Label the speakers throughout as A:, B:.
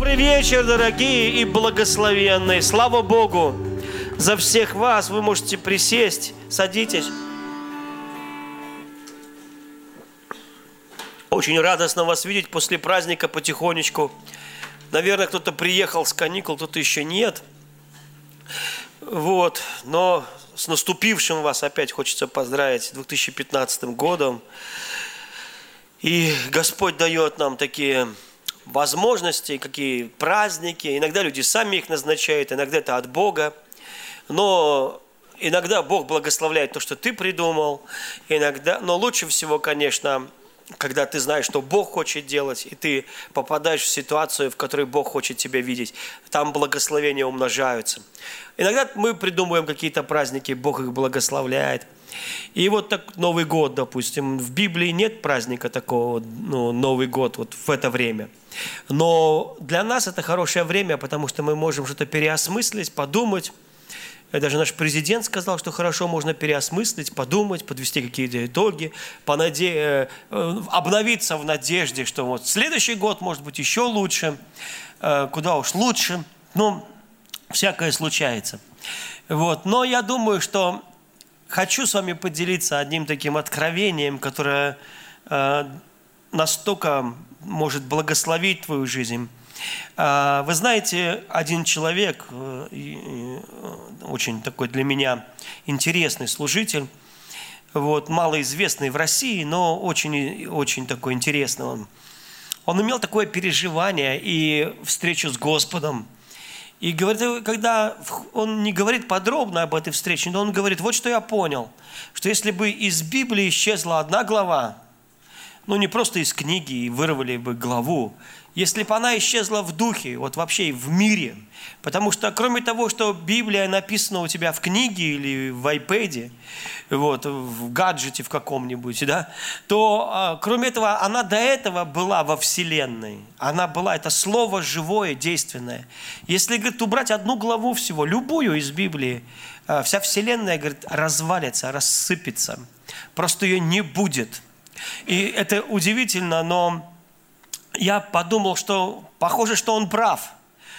A: Добрый вечер, дорогие и благословенные. Слава Богу за всех вас. Вы можете присесть. Садитесь. Очень радостно вас видеть после праздника потихонечку. Наверное, кто-то приехал с каникул, кто-то еще нет. Вот. Но с наступившим вас опять хочется поздравить 2015 годом. И Господь дает нам такие возможности, какие праздники. Иногда люди сами их назначают, иногда это от Бога. Но иногда Бог благословляет то, что ты придумал. Но лучше всего, конечно, когда ты знаешь, что Бог хочет делать, и ты попадаешь в ситуацию, в которой Бог хочет тебя видеть. Там благословения умножаются. Иногда мы придумываем какие-то праздники, Бог их благословляет. И вот так Новый год, допустим, в Библии нет праздника такого, Новый год вот в это время. Но для нас это хорошее время, потому что мы можем что-то переосмыслить, подумать. Даже наш президент сказал, что хорошо можно переосмыслить, подумать, подвести какие-то итоги, обновиться в надежде, что вот следующий год может быть еще лучше, куда уж лучше. Всякое случается. Вот. Но я думаю, что хочу с вами поделиться одним таким откровением, которое настолько может благословить твою жизнь. Вы знаете, один человек, очень такой для меня интересный служитель, вот, малоизвестный в России, но очень такой интересный. Он имел такое переживание и встречу с Господом. И говорит, когда он не говорит подробно об этой встрече, но он говорит, вот что я понял, что если бы из Библии исчезла одна глава, не просто из книги и вырвали бы главу, если бы она исчезла в духе, вот вообще в мире, потому что кроме того, что Библия написана у тебя в книге или в iPad, вот, в гаджете в каком-нибудь, да, то кроме этого она до этого была во Вселенной. Это слово живое, действенное. Если, говорит, убрать одну главу всего, любую из Библии, вся Вселенная, говорит, развалится, рассыпется. Просто ее не будет. И это удивительно, но я подумал, что похоже, что он прав.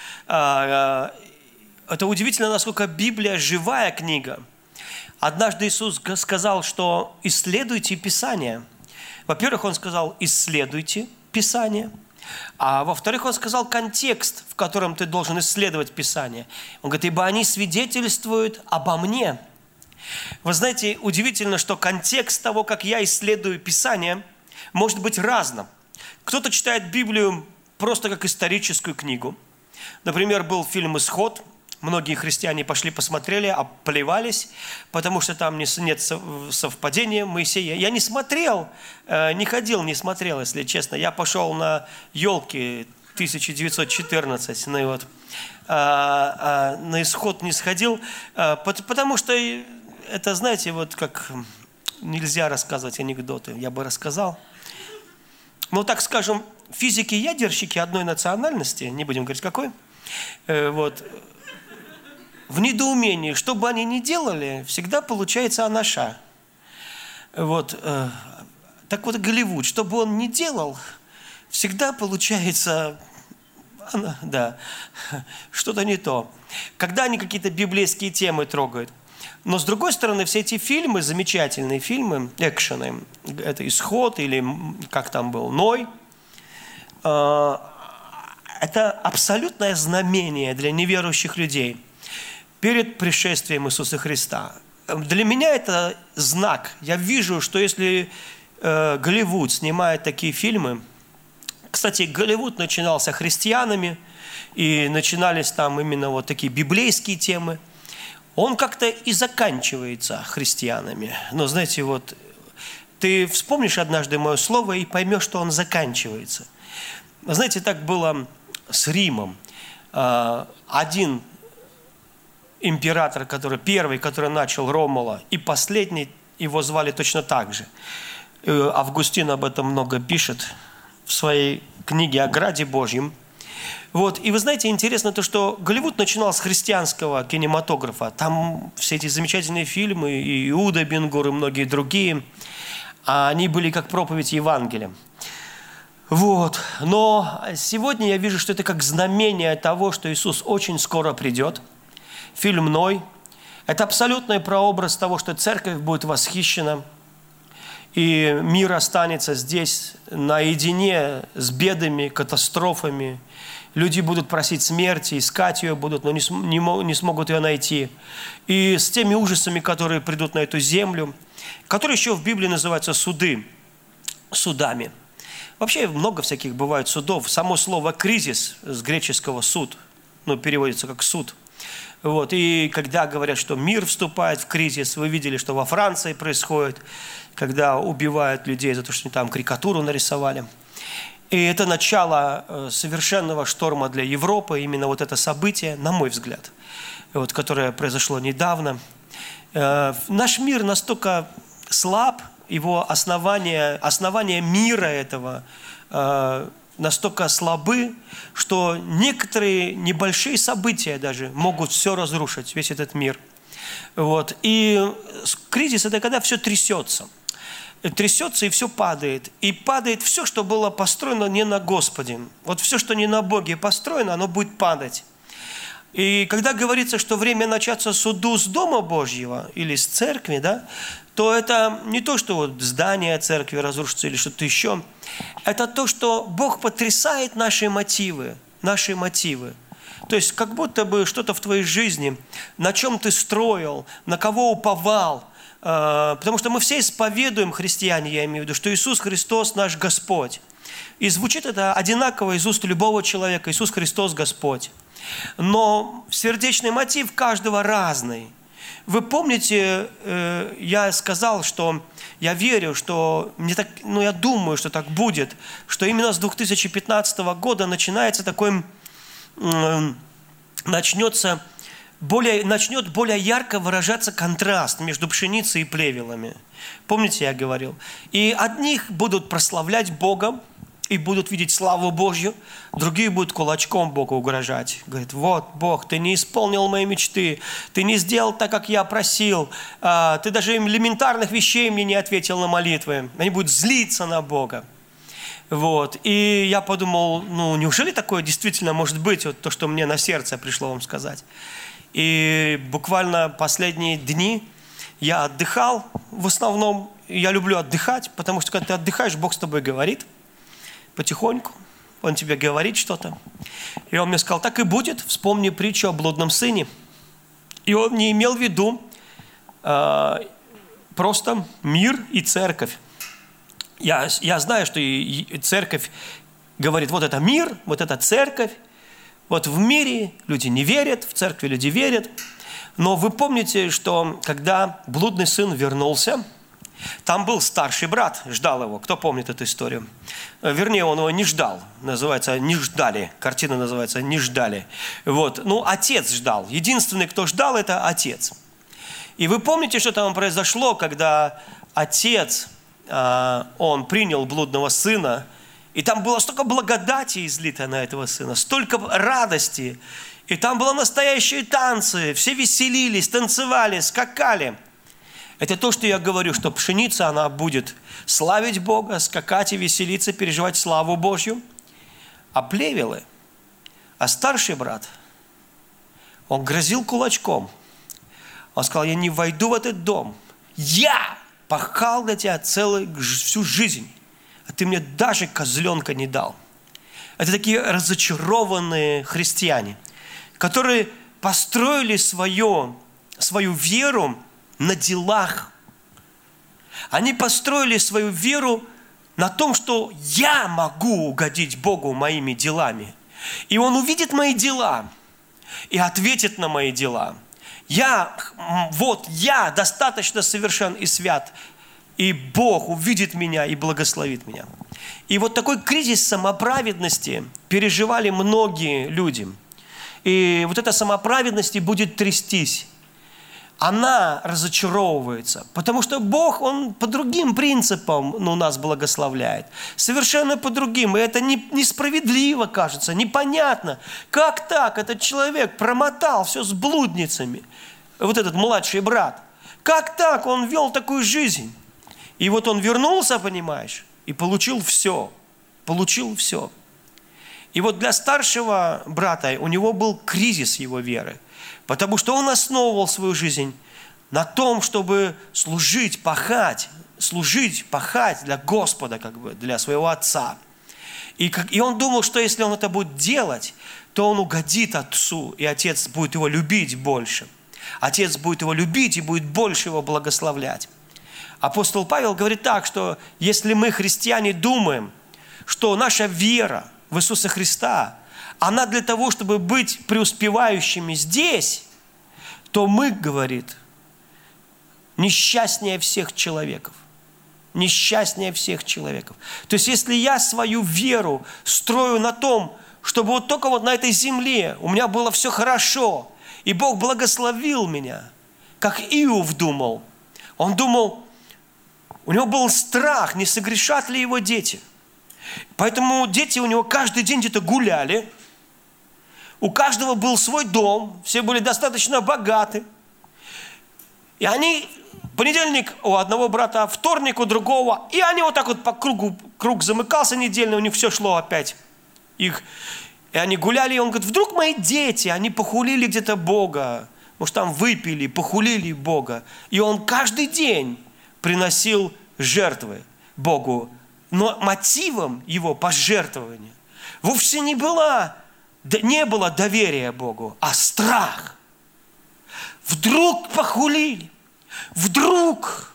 A: Это удивительно, насколько Библия живая книга. Однажды Иисус сказал, что исследуйте Писание. Во-первых, Он сказал, исследуйте Писание. А во-вторых, Он сказал контекст, в котором ты должен исследовать Писание. Он говорит, ибо они свидетельствуют обо мне. Вы знаете, удивительно, что контекст того, как я исследую Писание, может быть разным. Кто-то читает Библию просто как историческую книгу. Например, был фильм «Исход». Многие христиане пошли, посмотрели, оплевались, потому что там нет совпадения Моисея. Я не смотрел, не ходил, не смотрел, если честно. Я пошел на елки 1914, на «Исход» не сходил, потому что это, знаете, вот как нельзя рассказывать анекдоты, я бы рассказал. Так скажем, физики-ядерщики одной национальности, не будем говорить какой, вот, в недоумении, что бы они ни делали, всегда получается анаша. Вот, так вот Голливуд, что бы он ни делал, всегда получается, что-то не то. Когда они какие-то библейские темы трогают. Но с другой стороны, все эти фильмы, замечательные фильмы, экшены, это «Исход» или как там был, «Ной», это абсолютное знамение для неверующих людей перед пришествием Иисуса Христа. Для меня это знак. Я вижу, что если Голливуд снимает такие фильмы, кстати, Голливуд начинался христианами, и начинались там именно вот такие библейские темы, он как-то и заканчивается христианами. Но знаете, вот ты вспомнишь однажды мое слово и поймешь, что он заканчивается. Знаете, так было с Римом. Один император, первый, который начал, Ромула, и последний, его звали точно так же. Августин об этом много пишет в своей книге о Граде Божьем. Вот. И вы знаете, интересно то, что Голливуд начинал с христианского кинематографа. Там все эти замечательные фильмы, и Иуда Бен-Гур, и многие другие, они были как проповедь Евангелия. Вот. Но сегодня я вижу, что это как знамение того, что Иисус очень скоро придет. Фильм «Ной». Это абсолютный прообраз того, что церковь будет восхищена, и мир останется здесь наедине с бедами, катастрофами. Люди будут просить смерти, искать ее будут, но не смогут ее найти. И с теми ужасами, которые придут на эту землю, которые еще в Библии называются судами. Вообще много всяких бывает судов. Само слово «кризис» с греческого «суд», переводится как «суд». Вот. И когда говорят, что мир вступает в кризис, вы видели, что во Франции происходит, когда убивают людей за то, что они там карикатуру нарисовали. И это начало совершенного шторма для Европы, именно вот это событие, на мой взгляд, которое произошло недавно. Наш мир настолько слаб, его основания мира этого настолько слабы, что некоторые небольшие события даже могут все разрушить, весь этот мир. Вот. И кризис – это когда все трясется. Трясется и все падает. И падает все, что было построено не на Господе. Вот все, что не на Боге построено, оно будет падать. И когда говорится, что время начаться суду с Дома Божьего или с церкви, да, то это не то, что вот здание церкви разрушится или что-то еще. Это то, что Бог потрясает наши мотивы. То есть как будто бы что-то в твоей жизни, на чем ты строил, на кого уповал. Потому что мы все исповедуем, христиане, я имею в виду, что Иисус Христос наш Господь. И звучит это одинаково из уст любого человека. Иисус Христос Господь. Но сердечный мотив каждого разный. Вы помните, я сказал, что я верю, что я думаю, что так будет, что именно с 2015 года начинает более ярко выражаться контраст между пшеницей и плевелами. Помните, я говорил? И одних будут прославлять Бога и будут видеть славу Божью, другие будут кулачком Богу угрожать. Говорят, вот, Бог, ты не исполнил мои мечты, ты не сделал так, как я просил, ты даже элементарных вещей мне не ответил на молитвы. Они будут злиться на Бога. Вот. И я подумал, неужели такое действительно может быть, вот то, что мне на сердце пришло вам сказать. И буквально последние дни я отдыхал в основном. Я люблю отдыхать, потому что когда ты отдыхаешь, Бог с тобой говорит потихоньку. Он тебе говорит что-то. И он мне сказал, так и будет, вспомни притчу о блудном сыне. И он не имел в виду просто мир и церковь. Я знаю, что и церковь говорит, вот это мир, вот это церковь. Вот в мире люди не верят, в церкви люди верят. Но вы помните, что когда блудный сын вернулся, там был старший брат, ждал его. Кто помнит эту историю? Вернее, он его не ждал. Называется «Не ждали». Картина называется «Не ждали». Вот. Отец ждал. Единственный, кто ждал, это отец. И вы помните, что там произошло, когда отец, он принял блудного сына, и там было столько благодати излито на этого сына, столько радости. И там было настоящие танцы, все веселились, танцевали, скакали. Это то, что я говорю, что пшеница, она будет славить Бога, скакать и веселиться, переживать славу Божью. А плевелы, старший брат, он грозил кулачком. Он сказал, я не войду в этот дом. Я пахал для тебя всю жизнь, а ты мне даже козленка не дал. Это такие разочарованные христиане, которые построили свою веру на делах. Они построили свою веру на том, что я могу угодить Богу моими делами. И Он увидит мои дела и ответит на мои дела. Я достаточно совершен и свят, и Бог увидит меня и благословит меня. И вот такой кризис самоправедности переживали многие люди. И вот эта самоправедность и будет трястись. Она разочаровывается, потому что Бог, Он по другим принципам нас благословляет. Совершенно по другим. И это несправедливо, кажется, непонятно. Как так? Этот человек промотал все с блудницами. Вот этот младший брат. Как так? Он вел такую жизнь. И вот он вернулся, понимаешь, и получил все. получил все. И вот для старшего брата у него был кризис его веры, потому что он основывал свою жизнь на том, чтобы служить, пахать для Господа, для своего отца. И он думал, что если он это будет делать, то он угодит отцу, и отец будет его любить больше. Отец будет его любить и будет больше его благословлять. Апостол Павел говорит так, что если мы, христиане, думаем, что наша вера в Иисуса Христа, она для того, чтобы быть преуспевающими здесь, то мы, говорит, несчастнее всех человеков. Несчастнее всех человеков. То есть, если я свою веру строю на том, чтобы вот только вот на этой земле у меня было все хорошо, и Бог благословил меня, как Иов думал. Он думал, у него был страх, не согрешат ли его дети. Поэтому дети у него каждый день где-то гуляли. У каждого был свой дом, все были достаточно богаты. И они, понедельник у одного брата, вторник у другого, и они вот так вот по кругу, круг замыкался недельно, у них все шло опять. И они гуляли, и он говорит, вдруг мои дети, они похулили где-то Бога, может там выпили, похулили Бога. И он каждый день приносил жертвы Богу. Но мотивом его пожертвования вовсе не было доверия Богу, а страх. Вдруг похулили, вдруг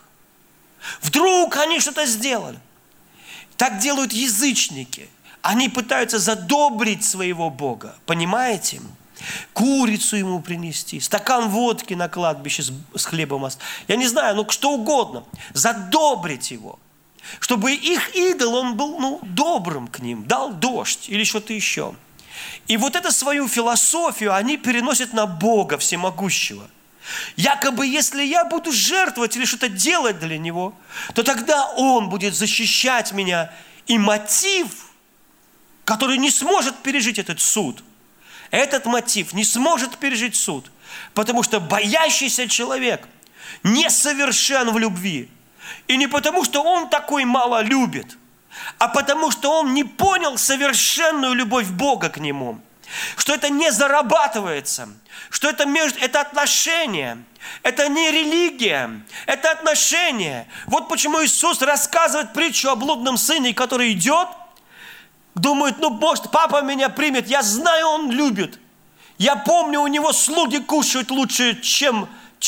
A: они что-то сделали. Так делают язычники. Они пытаются задобрить своего Бога, понимаете? Курицу ему принести, стакан водки на кладбище с хлебом. Я не знаю, что угодно. Задобрить его. Чтобы их идол, он был добрым к ним, дал дождь или что-то еще. И вот эту свою философию они переносят на Бога Всемогущего. Якобы, если я буду жертвовать или что-то делать для Него, то тогда Он будет защищать меня. И мотив, который не сможет пережить этот суд, этот мотив не сможет пережить суд, потому что боящийся человек несовершен в любви. И не потому, что он такой мало любит, а потому, что он не понял совершенную любовь Бога к нему. Что это не зарабатывается, что это отношения, это не религия, это отношения. Вот почему Иисус рассказывает притчу о блудном сыне, который идет, думает, может, папа меня примет, я знаю, он любит. Я помню, у него слуги кушают лучше, чем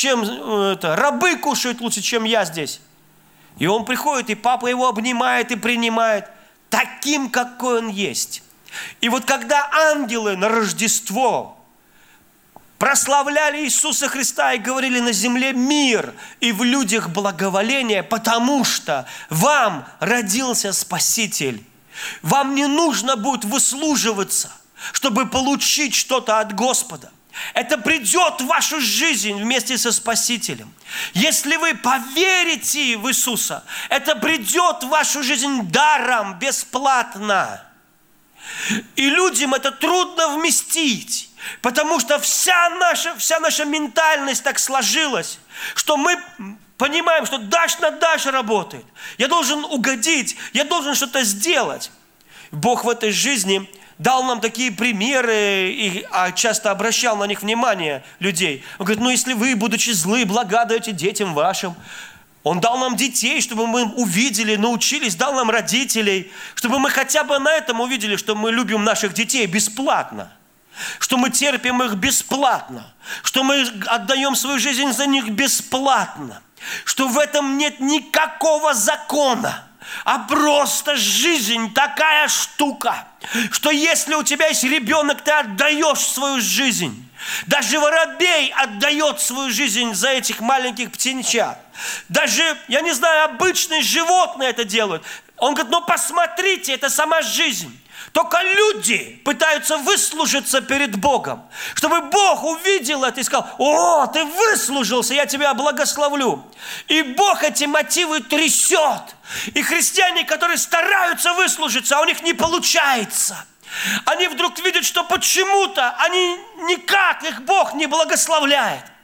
A: рабы кушают лучше, чем я здесь. И он приходит, и папа его обнимает и принимает таким, какой он есть. И вот когда ангелы на Рождество прославляли Иисуса Христа и говорили на земле мир и в людях благоволение, потому что вам родился Спаситель. Вам не нужно будет выслуживаться, чтобы получить что-то от Господа. Это придет в вашу жизнь вместе со Спасителем. Если вы поверите в Иисуса, это придет в вашу жизнь даром, бесплатно. И людям это трудно вместить, потому что вся наша ментальность так сложилась, что мы понимаем, что дашь на дашь работает. Я должен угодить, я должен что-то сделать. Бог в этой жизни дал нам такие примеры, и часто обращал на них внимание людей. Он говорит, если вы, будучи злы, блага даете детям вашим. Он дал нам детей, чтобы мы увидели, научились, дал нам родителей, чтобы мы хотя бы на этом увидели, что мы любим наших детей бесплатно, что мы терпим их бесплатно, что мы отдаем свою жизнь за них бесплатно, что в этом нет никакого закона, а просто жизнь такая штука, что если у тебя есть ребенок, ты отдаешь свою жизнь. Даже воробей отдает свою жизнь за этих маленьких птенчат. Даже, я не знаю, обычные животные это делают. Он говорит, посмотрите, это сама жизнь. Только люди пытаются выслужиться перед Богом, чтобы Бог увидел это и сказал, ты выслужился, я тебя благословлю. И Бог эти мотивы трясет. И христиане, которые стараются выслужиться, а у них не получается. Они вдруг видят, что почему-то их Бог не благословляет.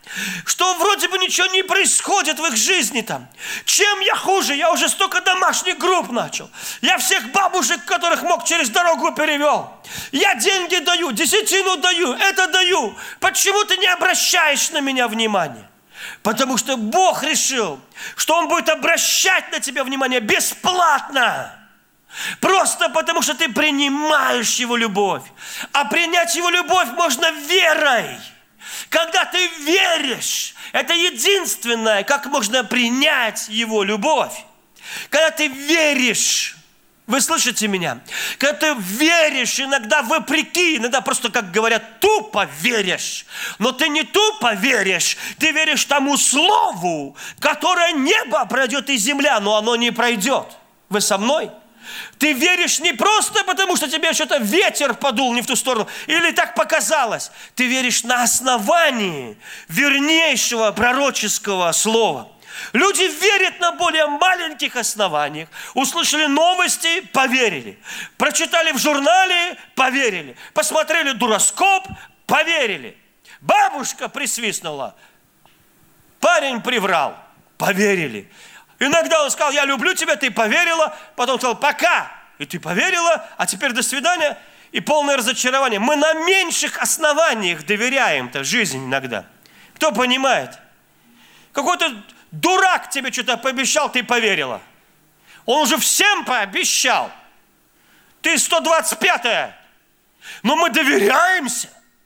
A: что вроде бы ничего не происходит в их жизни там. Чем я хуже? Я уже столько домашних групп начал. Я всех бабушек, которых мог, через дорогу перевел. Я деньги даю, десятину даю, это даю. Почему ты не обращаешь на меня внимания? Потому что Бог решил, что Он будет обращать на тебя внимание бесплатно. Просто потому, что ты принимаешь Его любовь. А принять Его любовь можно верой. Когда ты веришь, это единственное, как можно принять Его любовь. Когда ты веришь, вы слышите меня? Когда ты веришь, иногда вопреки, иногда просто, как говорят, тупо веришь. Но ты не тупо веришь, ты веришь тому слову, которое небо пройдет и земля, но оно не пройдет. Вы со мной? Ты веришь не просто потому, что тебе что-то ветер подул не в ту сторону, или так показалось. Ты веришь на основании вернейшего пророческого слова. Люди верят на более маленьких основаниях. Услышали новости, поверили. Прочитали в журнале, поверили. Посмотрели дуроскоп, поверили. Бабушка присвистнула. Парень приврал, поверили. Иногда он сказал, я люблю тебя, ты поверила. Потом сказал, пока. И ты поверила, а теперь до свидания. И полное разочарование. Мы на меньших основаниях доверяем-то жизнь иногда. Кто понимает? Какой-то дурак тебе что-то пообещал, ты поверила. Он уже всем пообещал. Ты 125-я. Но мы доверяемся.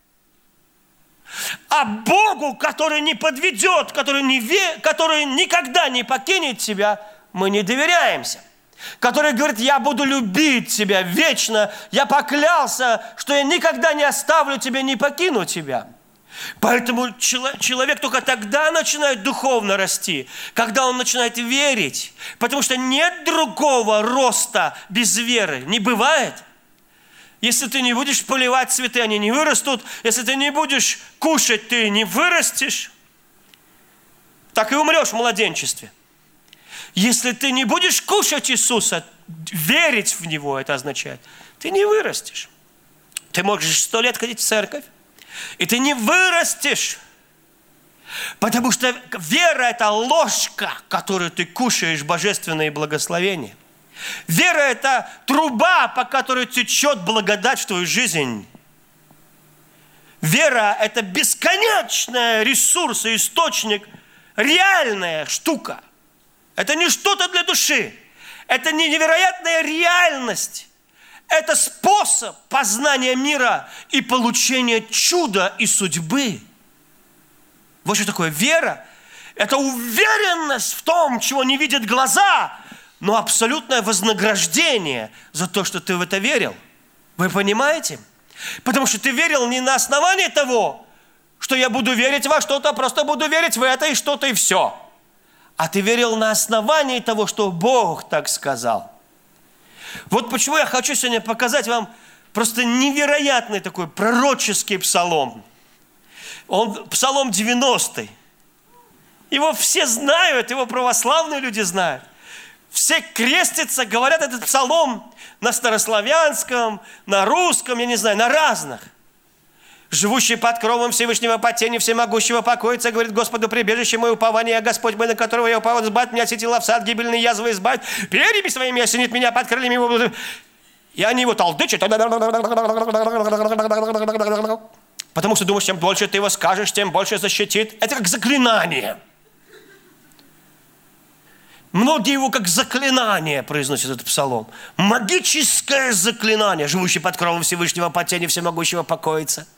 A: А Богу, который не подведет, который никогда не покинет тебя, мы не доверяемся. Который говорит, я буду любить тебя вечно, я поклялся, что я никогда не оставлю тебя, не покину тебя. Поэтому человек только тогда начинает духовно расти, когда он начинает верить. Потому что нет другого роста без веры. Не бывает. Если ты не будешь поливать цветы, они не вырастут. Если ты не будешь кушать, ты не вырастешь. Так и умрешь в младенчестве. Если ты не будешь кушать Иисуса, верить в Него, это означает, ты не вырастешь. Ты можешь 100 лет ходить в церковь, и ты не вырастешь. Потому что вера – это ложка, которую ты кушаешь, божественные благословения. Вера – это труба, по которой течет благодать в твою жизнь. Вера – это бесконечный ресурс и источник, реальная штука. Это не что-то для души. Это не невероятная реальность. Это способ познания мира и получения чуда и судьбы. Вот что такое вера. Это уверенность в том, чего не видят глаза, но абсолютное вознаграждение за то, что ты в это верил. Вы понимаете? Потому что ты верил не на основании того, что я буду верить во что-то, просто буду верить в это и что-то, и все. А ты верил на основании того, что Бог так сказал. Вот почему я хочу сегодня показать вам просто невероятный такой пророческий псалом. Он псалом 90-й. Его все знают, его православные люди знают. Все крестятся, говорят этот псалом на старославянском, на русском, я не знаю, на разных. Живущий под кровом Всевышнего, под тенью всемогущего покоится, говорит Господу, прибежище мое, упование, Господь мой, на которого я уповал, избавь меня, сетила в сад, гибельные язвы избавь, перьями своими осенит меня под крыльями его. И они его толдычат, потому что думаешь, чем больше ты его скажешь, тем больше защитит. Это как заклинание. Многие его как заклинание произносят этот псалом. Магическое заклинание, живущий под кровом Всевышнего, под тенью всемогущего покоится.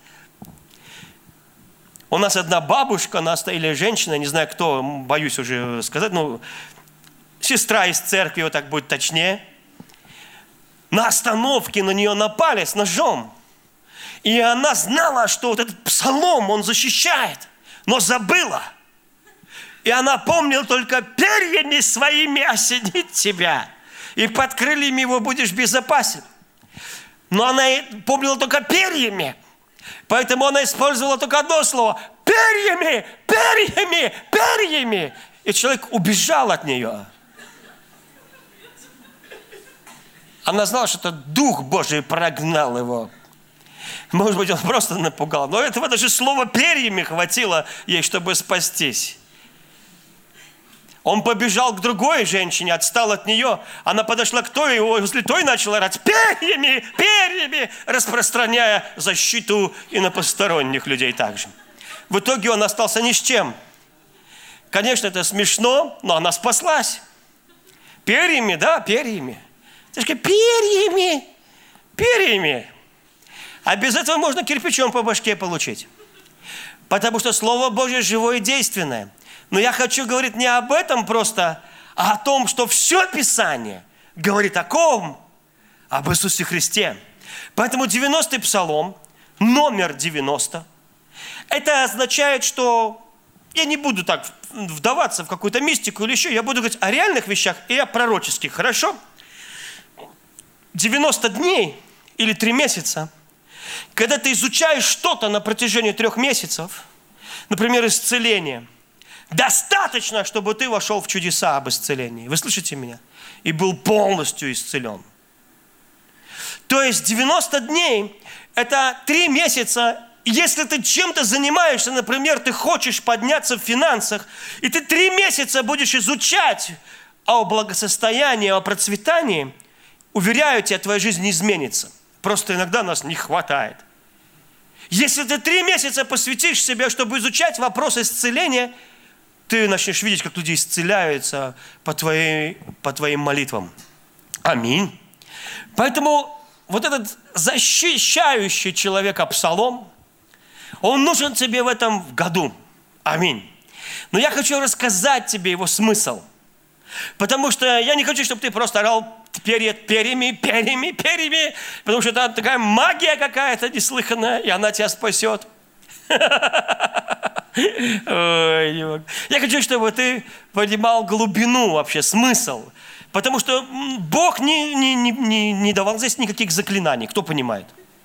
A: У нас одна бабушка, или женщина, не знаю кто, боюсь уже сказать, сестра из церкви, вот так будет точнее. На остановке на нее напали с ножом. И она знала, что вот этот псалом, он защищает, но забыла. И она помнила только перьями своими осенит тебя, и под крыльями его будешь безопасен. Но она помнила только перьями. Поэтому она использовала только одно слово. Перьями, перьями, перьями. И человек убежал от нее. Она знала, что это Дух Божий прогнал его. Может быть, он просто напугал. Но этого даже слова перьями хватило ей, чтобы спастись. Он побежал к другой женщине, отстал от нее. Она подошла к той, и возле той начала орать перьями, перьями, распространяя защиту и на посторонних людей также. В итоге он остался ни с чем. Конечно, это смешно, но она спаслась. Перьями, да, перьями. Перьями, перьями. А без этого можно кирпичом по башке получить. Потому что Слово Божье живое и действенное. Но я хочу говорить не об этом просто, а о том, что все Писание говорит о ком? Об Иисусе Христе. Поэтому 90-й псалом, номер 90, это означает, что я не буду так вдаваться в какую-то мистику или еще, я буду говорить о реальных вещах и о пророческих, хорошо? 90 дней или 3 месяца, когда ты изучаешь что-то на протяжении 3 месяцев, например, исцеление, достаточно, чтобы ты вошел в чудеса об исцелении. Вы слышите меня? И был полностью исцелен. То есть 90 дней – это 3 месяца. Если ты чем-то занимаешься, например, ты хочешь подняться в финансах, и ты 3 месяца будешь изучать о благосостоянии, о процветании, уверяю тебя, твоя жизнь не изменится. Просто иногда нас не хватает. Если ты 3 месяца посвятишь себе, чтобы изучать вопрос исцеления, ты начнешь видеть, как люди исцеляются по твоим молитвам. Аминь. Поэтому вот этот защищающий человека псалом, он нужен тебе в этом году. Аминь. Но я хочу рассказать тебе его смысл. Потому что я не хочу, чтобы ты просто орал перьями, потому что это такая магия какая-то неслыханная, и она тебя спасет. Я хочу, чтобы ты понимал глубину вообще, смысл. Потому что Бог не давал здесь никаких заклинаний. Кто понимает?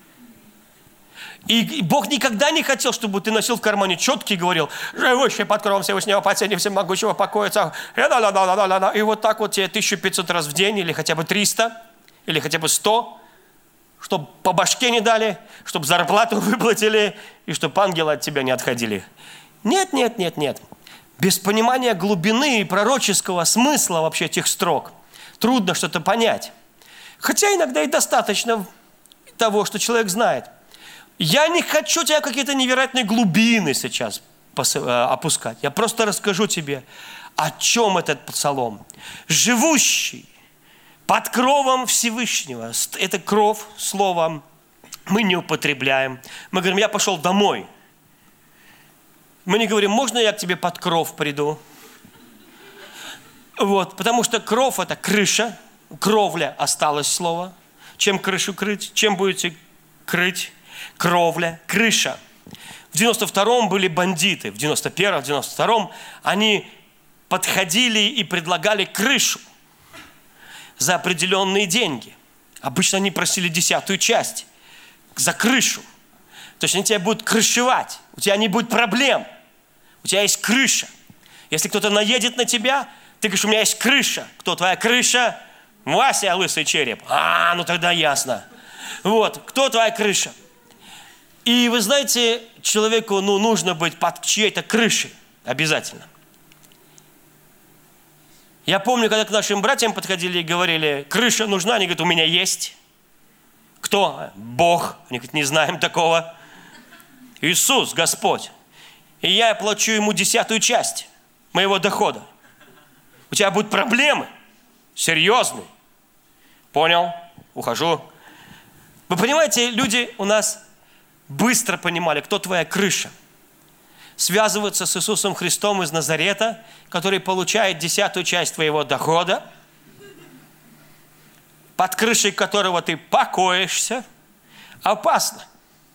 A: И Бог никогда не хотел, чтобы ты носил в кармане четки и говорил: живущий под кровом Всевышнего, под сенью всемогущего покоится. И вот так вот тебе 1500 раз в день, или хотя бы 300, или хотя бы 100, чтобы по башке не дали, чтобы зарплату выплатили, и чтобы ангелы от тебя не отходили. Нет. Без понимания глубины и пророческого смысла вообще этих строк трудно что-то понять. Хотя иногда и достаточно того, что человек знает. Я не хочу тебя в какие-то невероятные глубины сейчас опускать. Я просто расскажу тебе, о чем этот псалом. Живущий под кровом Всевышнего. Это кров, слово мы не употребляем. Мы говорим: я пошел домой. Мы не говорим: можно я к тебе под кров приду? Вот, потому что кров – это крыша, кровля осталось слово. Чем крышу крыть? Чем будете крыть? Кровля, крыша. В 92-м были бандиты, в 91-м, в 92-м они подходили и предлагали крышу за определенные деньги. Обычно они просили 10-ю часть за крышу. То есть они тебя будут крышевать, у тебя не будет проблем. У тебя есть крыша. Если кто-то наедет на тебя, ты говоришь: у меня есть крыша. Кто твоя крыша? Вася, лысый череп. Ну тогда ясно. Вот, кто твоя крыша? И вы знаете, человеку нужно быть под чьей-то крышей. Обязательно. Я помню, когда к нашим братьям подходили и говорили: крыша нужна, они говорят: у меня есть. Кто? Бог. Они говорят: не знаем такого. Иисус, Господь. И я плачу ему 10-ю часть моего дохода. У тебя будут проблемы. Серьезные. Понял? Ухожу. Вы понимаете, люди у нас быстро понимали, кто твоя крыша. Связываться с Иисусом Христом из Назарета, который получает 10-ю часть твоего дохода, под крышей которого ты покоишься, опасно.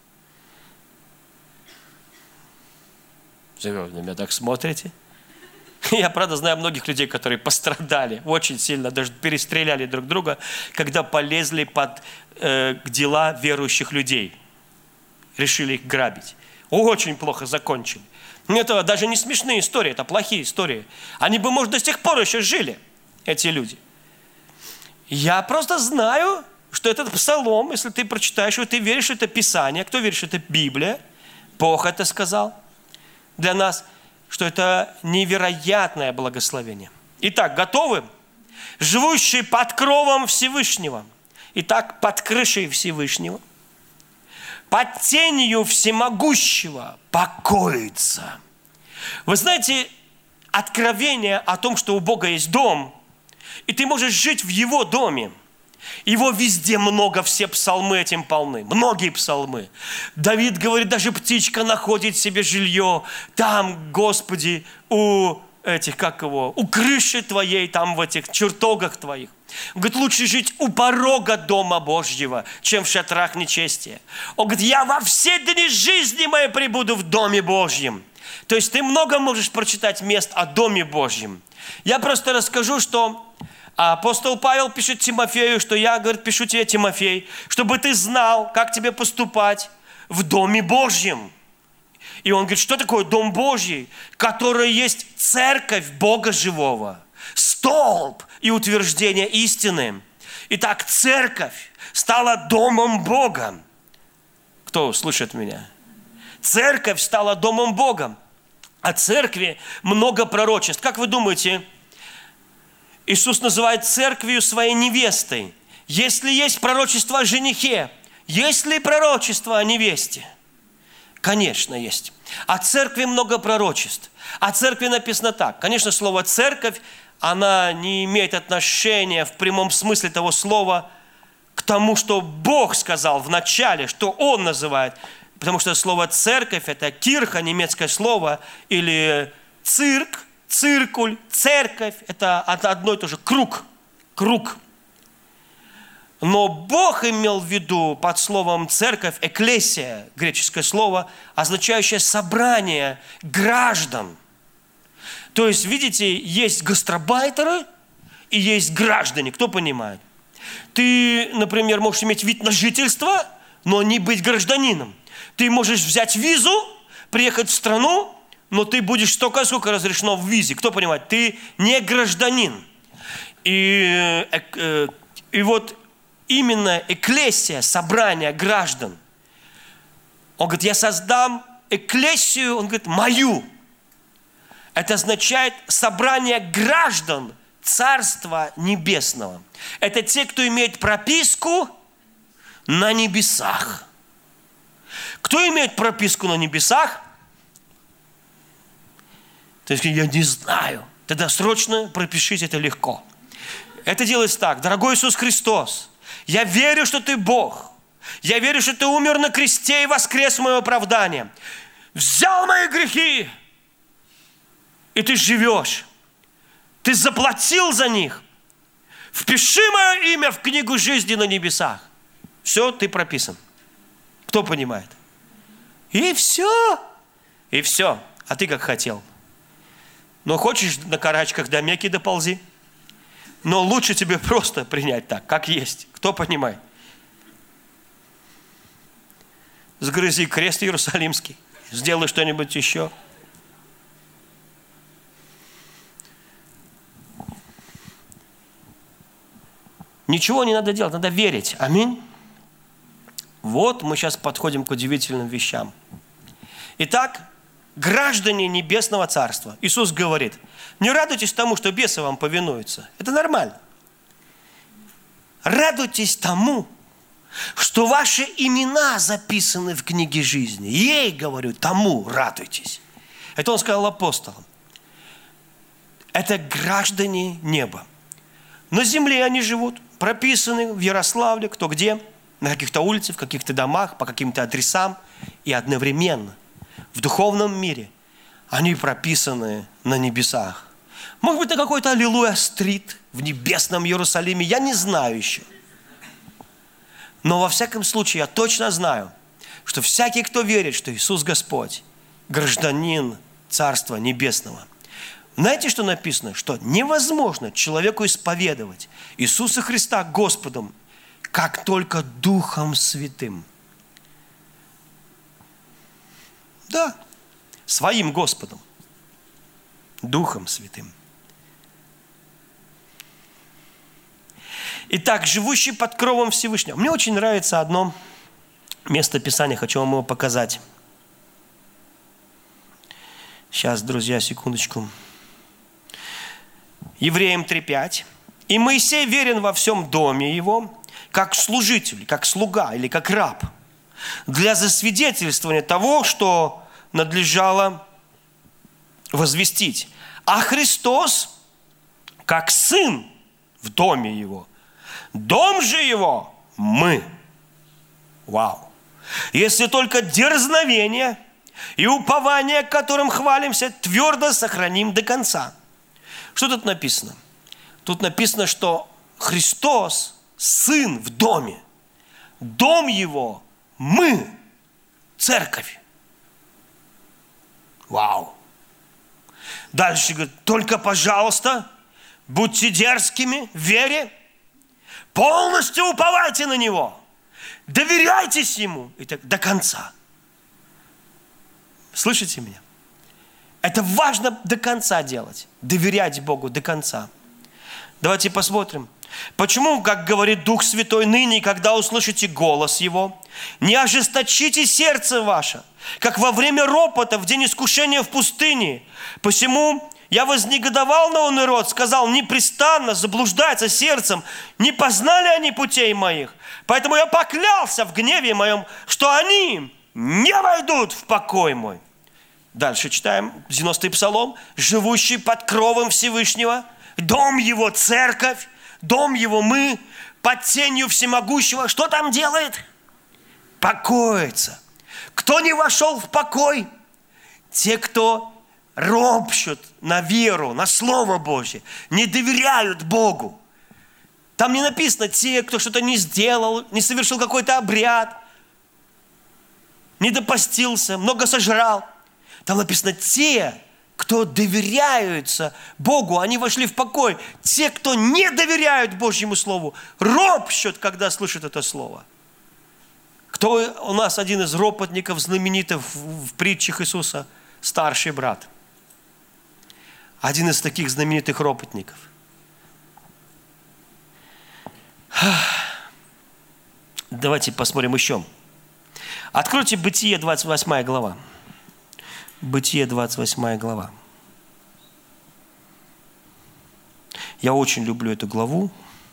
A: Вы на меня так смотрите? Я, правда, знаю многих людей, которые пострадали очень сильно, даже перестреляли друг друга, когда полезли под дела верующих людей. Решили их грабить. Очень плохо закончили. Это даже не смешные истории, это плохие истории. Они бы, может, до сих пор еще жили, эти люди. Я просто знаю что этот псалом, если ты прочитаешь его, ты веришь, что это Писание. Кто верит, что это Библия? Бог это сказал для нас, что это невероятное благословение. Итак, готовы? Живущий под кровом Всевышнего. Итак, под крышей Всевышнего, под тенью всемогущего покоится. Вы знаете, откровение о том, что у Бога есть дом, и ты можешь жить в Его доме. Его везде много, все псалмы этим полны, многие псалмы. Давид говорит, даже птичка находит себе жилье там, Господи, у крыши твоей, там в этих чертогах твоих. Он говорит, лучше жить у порога дома Божьего, чем в шатрах нечестия. Он говорит, я во все дни жизни моей пребуду в доме Божьем. То есть ты много можешь прочитать мест о доме Божьем. Я просто расскажу, что апостол Павел пишет Тимофею, что я, говорит, пишу тебе, Тимофей, чтобы ты знал, как тебе поступать в доме Божьем. И он говорит, что такое дом Божий, который есть церковь Бога живого, столб и утверждение истины. Итак, церковь стала домом Бога. Кто слышит меня? Церковь стала домом Бога. О церкви много пророчеств. Как вы думаете, Иисус называет церковью своей невестой. Если есть пророчество о женихе, есть ли пророчество о невесте? Конечно, есть. О церкви много пророчеств. О церкви написано так. Конечно, слово «церковь», она не имеет отношения в прямом смысле того слова к тому, что Бог сказал в начале, что Он называет. Потому что слово «церковь» – это «кирха», немецкое слово, или «цирк», «циркуль», «церковь» – это одно и то же «круг», «круг». Но Бог имел в виду под словом «церковь» «экклесия», греческое слово, означающее «собрание граждан». То есть, видите, есть гастарбайтеры и есть граждане. Кто понимает? Ты, например, можешь иметь вид на жительство, но не быть гражданином. Ты можешь взять визу, приехать в страну, но ты будешь столько, сколько разрешено в визе. Кто понимает? Ты не гражданин. И вот именно экклесия, собрание граждан. Он говорит, я создам экклесию, он говорит, мою. Это означает собрание граждан Царства Небесного. Это те, кто имеет прописку на небесах. Кто имеет прописку на небесах? То есть я не знаю. Тогда срочно пропишите, это легко. Это делается так. Дорогой Иисус Христос, я верю, что Ты Бог. Я верю, что Ты умер на кресте и воскрес в мое оправдание. Взял мои грехи. И Ты живешь. Ты заплатил за них. Впиши мое имя в книгу жизни на небесах. Все, ты прописан. Кто понимает? И все. И все. А ты как хотел. Но хочешь на карачках до Мекки доползи? Но лучше тебе просто принять так, как есть. Кто понимает? Сгрызи крест Иерусалимский. Сделай что-нибудь еще. Ничего не надо делать, надо верить. Аминь. Вот мы сейчас подходим к удивительным вещам. Итак, граждане Небесного Царства. Иисус говорит, не радуйтесь тому, что бесы вам повинуются. Это нормально. Радуйтесь тому, что ваши имена записаны в книге жизни. Ей, говорю, тому радуйтесь. Это он сказал апостолам. Это граждане неба. На земле они живут, прописаны в Ярославле, кто где, на каких-то улицах, в каких-то домах, по каким-то адресам. И одновременно в духовном мире они прописаны на небесах. Может быть, на какой-то Аллилуйя-стрит в небесном Иерусалиме, я не знаю еще. Но во всяком случае, я точно знаю, что всякий, кто верит, что Иисус Господь, гражданин Царства Небесного. Знаете, что написано? Что невозможно человеку исповедовать Иисуса Христа Господом, как только Духом Святым. Да, своим Господом, Духом Святым. Итак, живущий под кровом Всевышнего. Мне очень нравится одно место Писания, хочу вам его показать. Сейчас, друзья, секундочку. Евреям 3:5. «И Моисей верен во всем доме его, как служитель, как слуга или как раб, для засвидетельствования того, что надлежало возвестить. А Христос, как сын в доме его, дом же его мы». Вау! «Если только дерзновение и упование, которым хвалимся, твердо сохраним до конца». Что тут написано? Тут написано, что Христос сын в доме. Дом его мы, церковь. Вау! Дальше говорит, только, пожалуйста, будьте дерзкими в вере, полностью уповайте на Него, доверяйтесь Ему, и так до конца. Слышите меня? Это важно до конца делать, доверять Богу до конца. Давайте посмотрим. Почему, как говорит Дух Святой, ныне, когда услышите голос Его, не ожесточите сердце ваше, как во время ропота в день искушения в пустыне. Посему я вознегодовал на он народ, сказал, непрестанно заблуждается сердцем, не познали они путей моих. Поэтому я поклялся в гневе моем, что они не войдут в покой мой. Дальше читаем 90-й псалом. «Живущий под кровом Всевышнего, дом его церковь, дом его мы, под тенью всемогущего». Что там делает? Покоится. Кто не вошел в покой? Те, кто ропщут на веру, на Слово Божье, не доверяют Богу. Там не написано те, кто что-то не сделал, не совершил какой-то обряд, не допостился, много сожрал. Там написано те, кто доверяются Богу, они вошли в покой. Те, кто не доверяют Божьему Слову, ропщут, когда слышат это Слово. Кто у нас один из ропотников, знаменитых в притчах Иисуса? Старший брат. Один из таких знаменитых ропотников. Давайте посмотрим еще. Откройте Бытие, 28 глава. Бытие, 28 глава. Я очень люблю эту главу.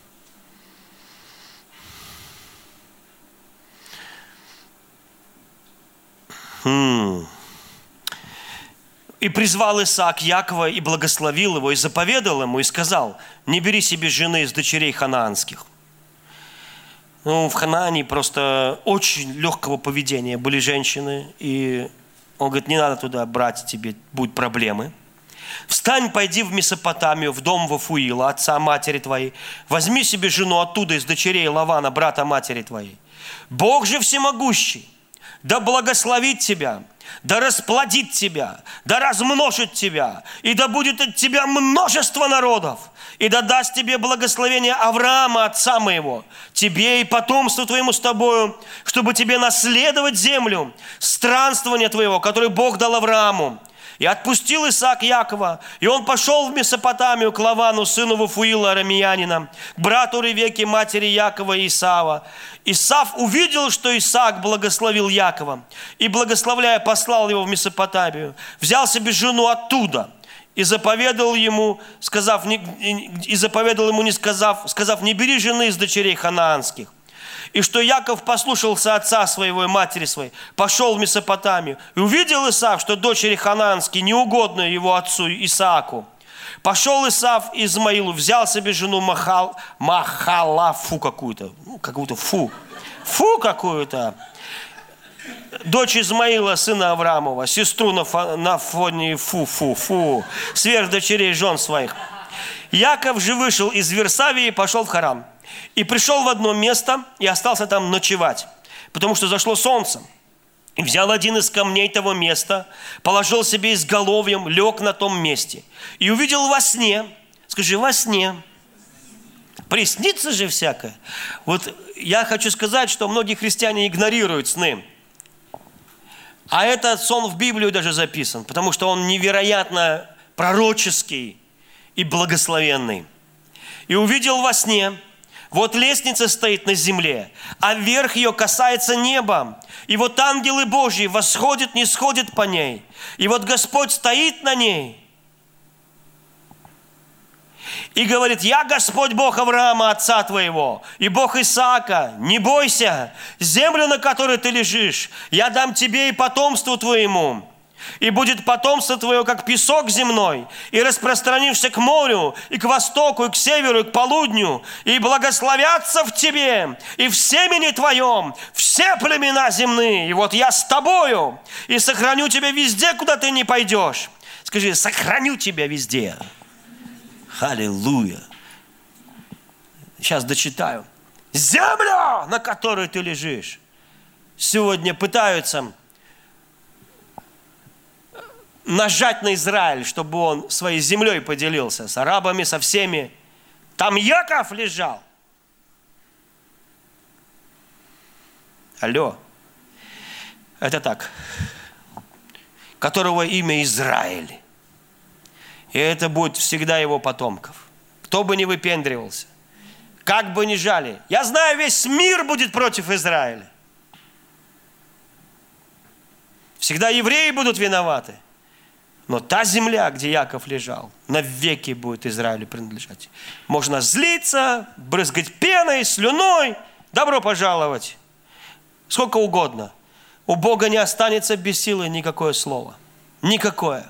A: «И призвал Исаак Якова, и благословил его, и заповедал ему, и сказал, не бери себе жены из дочерей ханаанских». В Ханаане просто очень легкого поведения были женщины, и он говорит, не надо туда брать, тебе будут проблемы. «Встань, пойди в Месопотамию, в дом Вафуила, отца матери твоей, возьми себе жену оттуда из дочерей Лавана, брата матери твоей. Бог же всемогущий, да благословит тебя, да расплодит тебя, да размножит тебя, и да будет от тебя множество народов, и да даст тебе благословение Авраама, отца моего, тебе и потомству твоему с тобою, чтобы тебе наследовать землю, странствование твоего, которое Бог дал Аврааму. И отпустил Исаак Якова, и он пошел в Месопотамию к Лавану, сыну Вафуила, арамеянина, к брату Ревеке, матери Якова и Исава. Исав увидел, что Исаак благословил Якова, и, благословляя, послал его в Месопотамию. Взял себе жену оттуда, и заповедал ему, сказав, не бери жены из дочерей ханаанских. И что Яков послушался отца своего и матери своей, пошел в Месопотамию. И увидел Исав, что дочери ханаанские неугодны его отцу Исааку. Пошел Исав Измаилу, взял себе жену Махалафу какую-то, дочь Измаила, сына Авраамова, сестру Нафони сверх дочерей жен своих. Яков же вышел из Версавии и пошел в Харан. И пришел в одно место и остался там ночевать, потому что зашло солнце. И взял один из камней того места, положил себе изголовьем, лег на том месте. И увидел во сне, скажи, во сне, приснится же всякое. Вот я хочу сказать, что многие христиане игнорируют сны. А этот сон в Библию даже записан, потому что он невероятно пророческий и благословенный. И увидел во сне, Вот лестница стоит на земле, а верх ее касается неба. И вот ангелы Божьи восходят, не сходят по ней. И вот Господь стоит на ней и говорит: я Господь Бог Авраама, отца твоего, и Бог Исаака. Не бойся, землю, на которой ты лежишь, я дам тебе и потомству твоему. И будет потомство твое, как песок земной, и распространишься к морю, и к востоку, и к северу, и к полудню, и благословятся в тебе, и в семени твоем все племена земные. И вот я с тобою, и сохраню тебя везде, куда ты не пойдешь. Скажи: сохраню тебя везде. Аллилуйя. Сейчас дочитаю. Земля, на которой ты лежишь. Сегодня пытаются нажать на Израиль, чтобы он своей землей поделился с арабами, со всеми. Там Яков лежал. Алло. Это так. Которого имя Израиль. И это будет всегда его потомков. Кто бы ни выпендривался, как бы ни жали. Я знаю, весь мир будет против Израиля. Всегда евреи будут виноваты. Но та земля, где Яков лежал, навеки будет Израилю принадлежать. Можно злиться, брызгать пеной, слюной. Добро пожаловать. Сколько угодно. У Бога не останется без силы никакое слово. Никакое.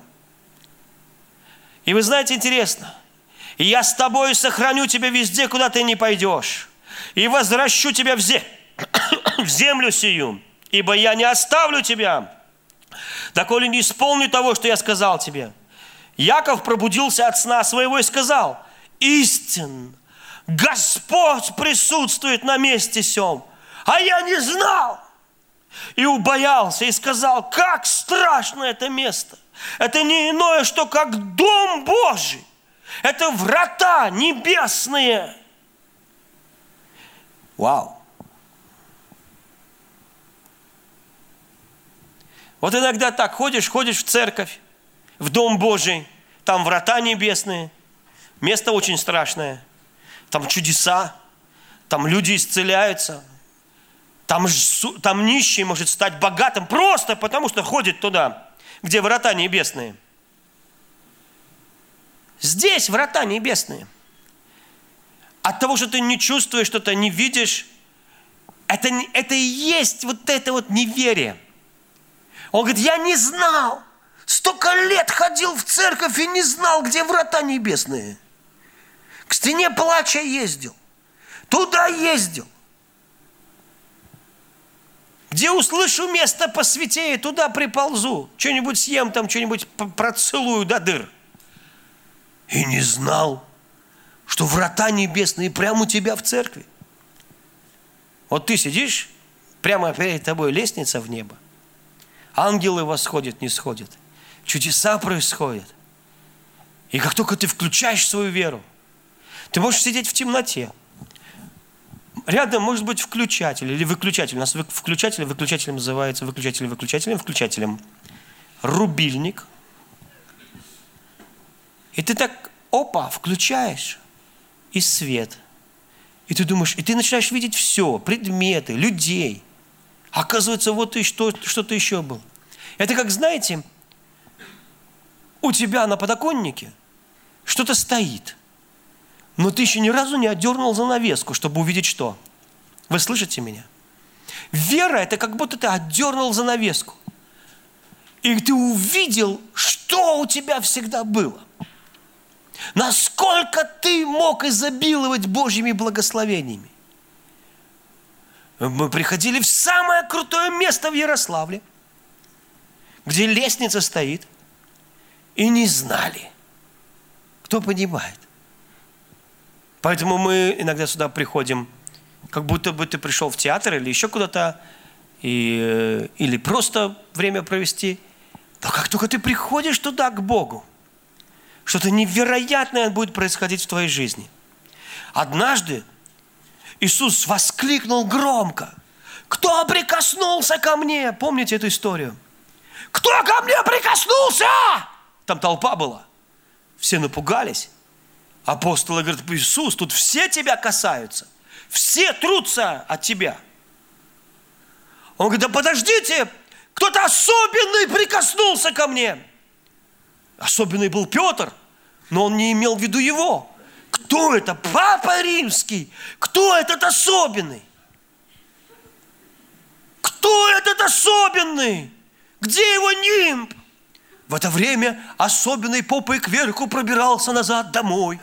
A: И вы знаете, интересно. И я с тобой сохраню тебя везде, куда ты не пойдешь. И возвращу тебя в землю сию. Ибо я не оставлю тебя, доколе не исполню того, что я сказал тебе. Яков пробудился от сна своего и сказал: истинно, Господь присутствует на месте сем, а я не знал. И убоялся, и сказал: как страшно это место! Это не иное, что как дом Божий. Это врата небесные. Вау! Вот иногда так ходишь в церковь, в Дом Божий, там врата небесные, место очень страшное, там чудеса, там люди исцеляются, там нищий может стать богатым просто потому, что ходит туда, где врата небесные. Здесь врата небесные. От того, что ты не чувствуешь, что-то не видишь, это и есть вот это вот неверие. Он говорит: я не знал, столько лет ходил в церковь и не знал, где врата небесные. К стене плача ездил, туда ездил. Где услышу место посвятее, туда приползу. Что-нибудь съем там, что-нибудь процелую до дыр. И не знал, что врата небесные прямо у тебя в церкви. Вот ты сидишь, прямо перед тобой лестница в небо. Ангелы восходят, не сходят. Чудеса происходят. И как только ты включаешь свою веру, ты можешь сидеть в темноте. Рядом может быть включатель или выключатель. У нас выключатель называется выключателем. Рубильник. И ты так, включаешь, и свет. И ты думаешь, и ты начинаешь видеть все, предметы, людей. Оказывается, вот и что-то еще было. Это как, знаете, у тебя на подоконнике что-то стоит, но ты еще ни разу не отдернул занавеску, чтобы увидеть что. Вы слышите меня? Вера – это как будто ты отдернул занавеску. И ты увидел, что у тебя всегда было. Насколько ты мог изобиловать Божьими благословениями. Мы приходили в самое крутое место в Ярославле, где лестница стоит, и не знали. Кто понимает? Поэтому мы иногда сюда приходим, как будто бы ты пришел в театр или еще куда-то, или просто время провести. Но как только ты приходишь туда, к Богу, что-то невероятное будет происходить в твоей жизни. Однажды Иисус воскликнул громко: кто прикоснулся ко мне? Помните эту историю? Кто ко мне прикоснулся? Там толпа была. Все напугались. Апостолы говорят: Иисус, тут все тебя касаются. Все трутся от тебя. Он говорит, да подождите, кто-то особенный прикоснулся ко мне. Особенный был Петр, но он не имел в виду его. Кто это? Папа Римский. Кто этот особенный? Кто этот особенный? Где его нимб? В это время особенный попой кверху пробирался назад домой.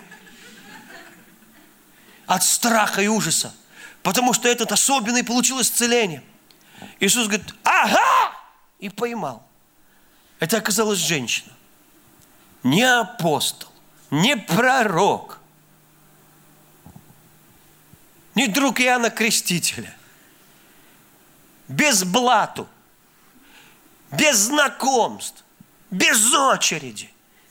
A: От страха и ужаса. Потому что этот особенный получил исцеление. Иисус говорит, ага! И поймал. Это оказалась женщина. Не апостол, не пророк, не друг Иоанна Крестителя. Без блату, без знакомств, без очереди.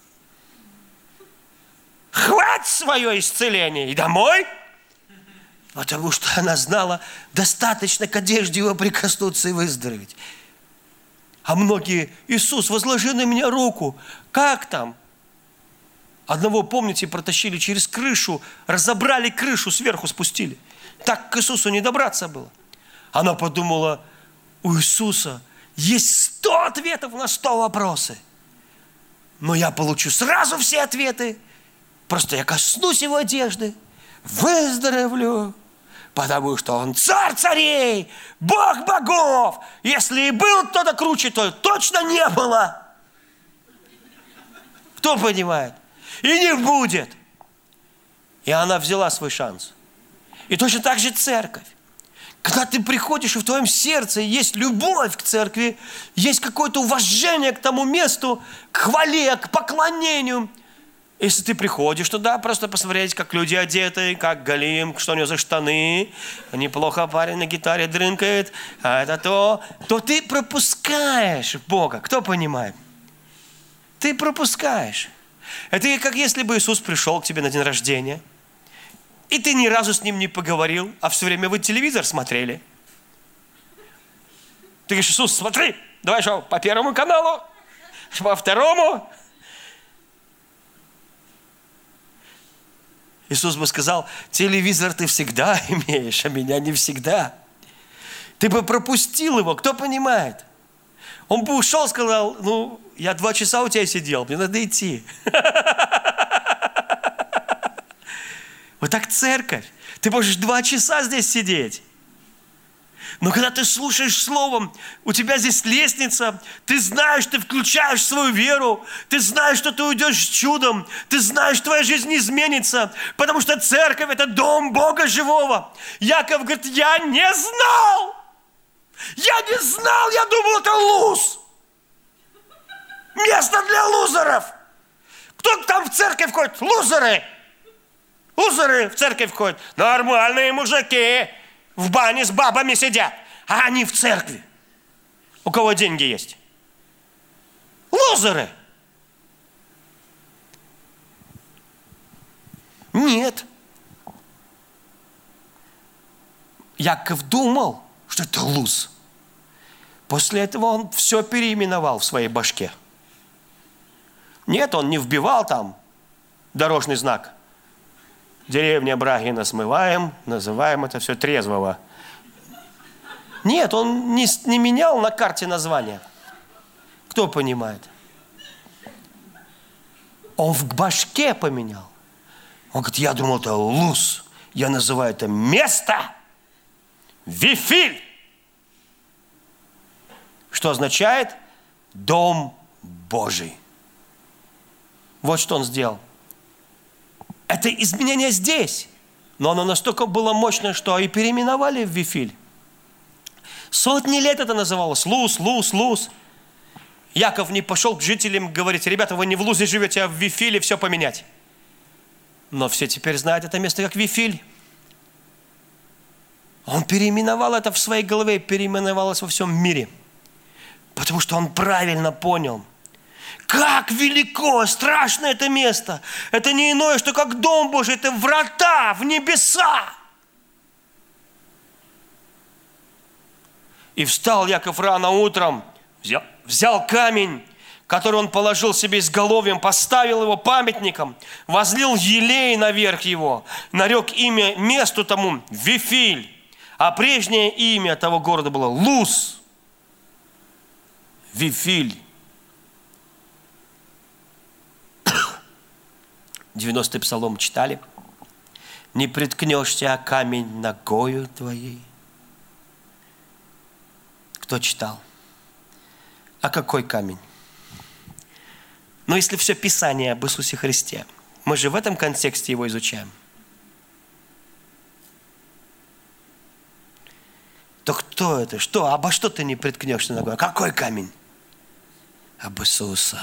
A: Хвать свое исцеление и домой. Потому что она знала, достаточно к одежде его прикоснуться и выздороветь. А многие, Иисус, возложи на меня руку. Как там? Одного, помните, протащили через крышу, разобрали крышу, сверху спустили. Так к Иисусу не добраться было. Она подумала, у Иисуса есть 100 ответов на 100 вопросы. Но я получу сразу все ответы. Просто я коснусь его одежды, выздоровлю. Потому что он царь царей, Бог богов. Если и был кто-то круче, то точно не было. Кто понимает? И не будет. И она взяла свой шанс. И точно так же церковь. Когда ты приходишь, и в твоем сердце есть любовь к церкви, есть какое-то уважение к тому месту, к хвале, к поклонению. Если ты приходишь туда, просто посмотреть, как люди одеты, как Галим, что у него за штаны, неплохо парень на гитаре дрынкает, а это то ты пропускаешь Бога. Кто понимает? Ты пропускаешь. Это как если бы Иисус пришел к тебе на день рождения, и ты ни разу с ним не поговорил, а все время вы телевизор смотрели. Ты говоришь, Иисус, смотри, давай что, по Первому каналу, по Второму. Иисус бы сказал, телевизор ты всегда имеешь, а меня не всегда. Ты бы пропустил его, кто понимает? Он бы ушел, сказал, я 2 часа у тебя сидел, мне надо идти. Вот так церковь. Ты можешь 2 часа здесь сидеть. Но когда ты слушаешь Словом, у тебя здесь лестница, ты знаешь, ты включаешь свою веру, ты знаешь, что ты уйдешь с чудом, ты знаешь, твоя жизнь изменится, потому что церковь – это дом Бога живого. Яков говорит, я не знал, я думал, это луз. Место для лузеров. Кто там в церковь ходит? Лузеры. Лузеры в церковь ходят. Нормальные мужики в бане с бабами сидят, а они в церкви. У кого деньги есть? Лузеры. Нет. Яков думал, что это луз. После этого он все переименовал в своей башке. Нет, он не вбивал там дорожный знак. Деревня Брагина смываем, называем это все трезвого. Нет, он не менял на карте название. Кто понимает? Он в башке поменял. Он говорит, я думал, это луз. Я называю это место Вифиль. Что означает? Дом Божий. Вот что он сделал. Это изменение здесь. Но оно настолько было мощное, что и переименовали в Вифиль. 100 лет это называлось. Луз, луз, луз. Яков не пошел к жителям говорить, ребята, вы не в Лузе живете, а в Вифиле, все поменять. Но все теперь знают это место как Вифиль. Он переименовал это в своей голове, переименовалось во всем мире. Потому что он правильно понял, как велико, страшно это место. Это не иное, что как Дом Божий, это врата в небеса. И встал Яков рано утром, взял камень, который он положил себе изголовьем, поставил его памятником, возлил елей наверх его, нарек имя месту тому Вифиль, а прежнее имя того города было Луз. Вифиль. 90-й псалом читали? Не приткнешься о камень ногою твоей. Кто читал? А какой камень? Но если все Писание об Иисусе Христе, мы же в этом контексте его изучаем, то кто это? Что? Обо что ты не приткнешься ногой? Какой камень? Об Иисуса.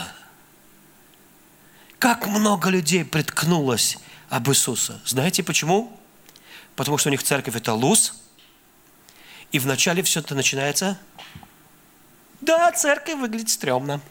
A: Как много людей приткнулось об Иисуса. Знаете почему? Потому что у них церковь это Луз. И вначале все это начинается. Да, церковь выглядит стрёмно.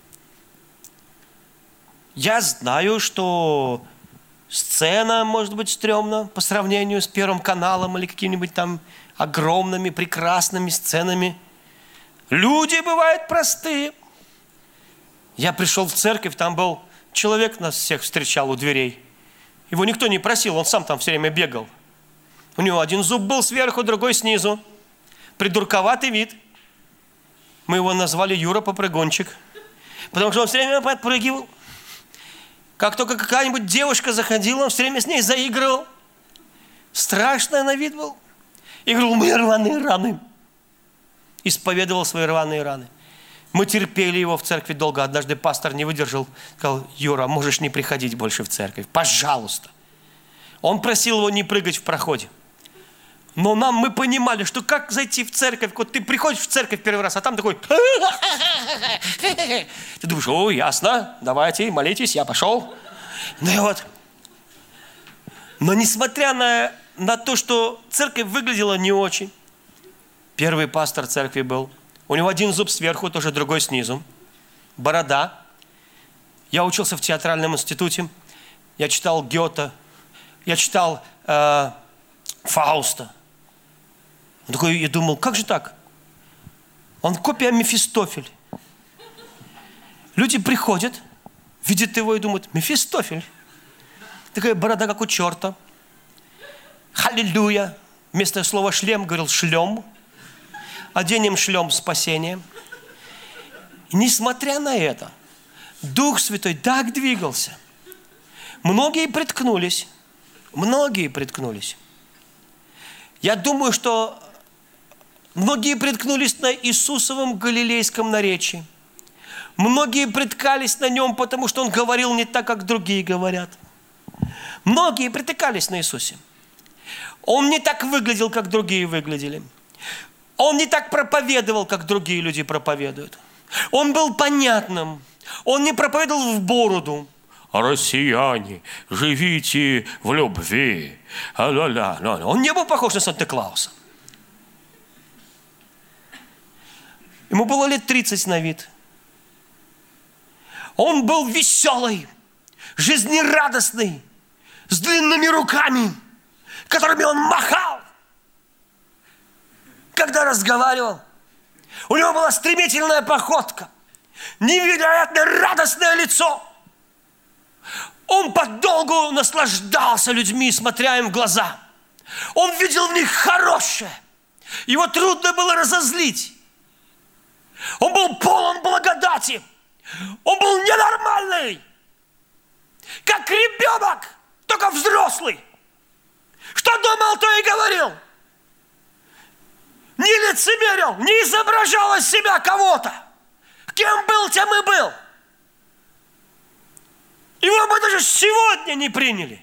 A: Я знаю, что сцена может быть стрёмна по сравнению с Первым каналом или какими-нибудь там огромными, прекрасными сценами. Люди бывают простые. Я пришел в церковь, там был человек, нас всех встречал у дверей. Его никто не просил, он сам там все время бегал. У него один зуб был сверху, другой снизу. Придурковатый вид. Мы его назвали Юра Попрыгунчик. Потому что он все время подпрыгивал. Как только какая-нибудь девушка заходила, он все время с ней заигрывал. Страшный на вид был. И говорил, у меня рваные раны. Исповедовал свои рваные раны. Мы терпели его в церкви долго. Однажды пастор не выдержал. Сказал, Юра, можешь не приходить больше в церковь. Пожалуйста. Он просил его не прыгать в проходе. Но мы понимали, что как зайти в церковь. Вот ты приходишь в церковь первый раз, а там такой... Ты думаешь, о, ясно, давайте, молитесь, я пошел. Ну и вот. Но несмотря на то, что церковь выглядела не очень, первый пастор церкви был, у него один зуб сверху, тоже другой снизу, борода. Я учился в театральном институте, я читал Гёте, я читал Фауста. Он такой, я думал, как же так? Он копия Мефистофель. Люди приходят, видят его и думают, Мефистофель. Такая борода, как у черта. Халилюя. Вместо слова шлем говорил шлем. Оденем шлем спасения. И несмотря на это, Дух Святой так двигался. Многие приткнулись. Многие приткнулись. Я думаю, что многие приткнулись на Иисусовом галилейском наречии. Многие приткались на нем, потому что он говорил не так, как другие говорят. Многие притыкались на Иисусе. Он не так выглядел, как другие выглядели. Он не так проповедовал, как другие люди проповедуют. Он был понятным. Он не проповедовал в бороду. Россияне, живите в любви. Он не был похож на Санта-Клауса. Ему было лет 30 на вид. Он был веселый, жизнерадостный, с длинными руками, которыми он махал, когда разговаривал. У него была стремительная походка, невероятно радостное лицо. Он подолгу наслаждался людьми, смотря им в глаза. Он видел в них хорошее. Его трудно было разозлить. Он был полон благодати. Он был ненормальный. Как ребенок, только взрослый. Что думал, то и говорил. Не лицемерил, не изображал из себя кого-то. Кем был, тем и был. Его бы даже сегодня не приняли.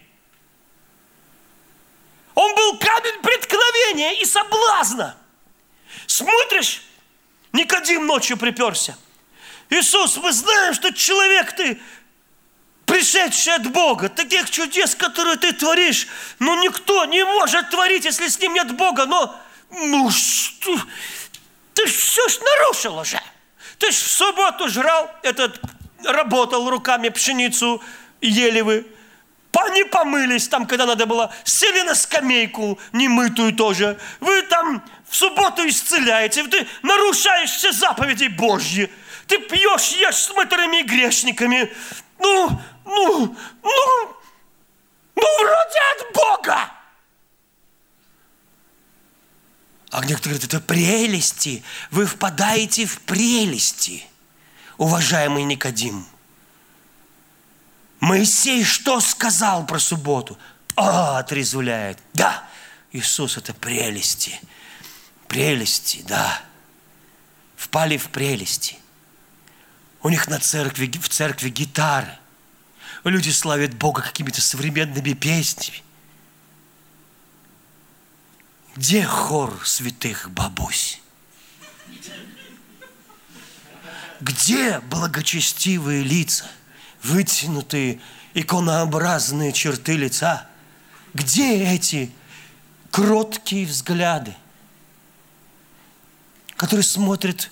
A: Он был камень преткновения и соблазна. Смотришь, Никодим ночью приперся. Иисус, мы знаем, что человек ты, пришедший от Бога. Таких чудес, которые ты творишь, но никто не может творить, если с ним нет Бога. Но, что? Ты все ж нарушил уже. Ты ж в субботу жрал, работал руками пшеницу, ели вы. Не помылись там, когда надо было. Сели на скамейку, немытую тоже. Вы там в субботу исцеляете. Ты нарушаешь все заповеди Божьи. Ты пьешь, ешь с мытарями и грешниками. Вроде от Бога. А некоторые говорят, это прелести. Вы впадаете в прелести, уважаемый Никодим. Моисей что сказал про субботу? Отрезвляет. Да, Иисус – это прелести. Прелести, да. Впали в прелести. У них в церкви гитары. Люди славят Бога какими-то современными песнями. Где хор святых бабусь? Где благочестивые лица, вытянутые иконообразные черты лица? Где эти кроткие взгляды, которые смотрят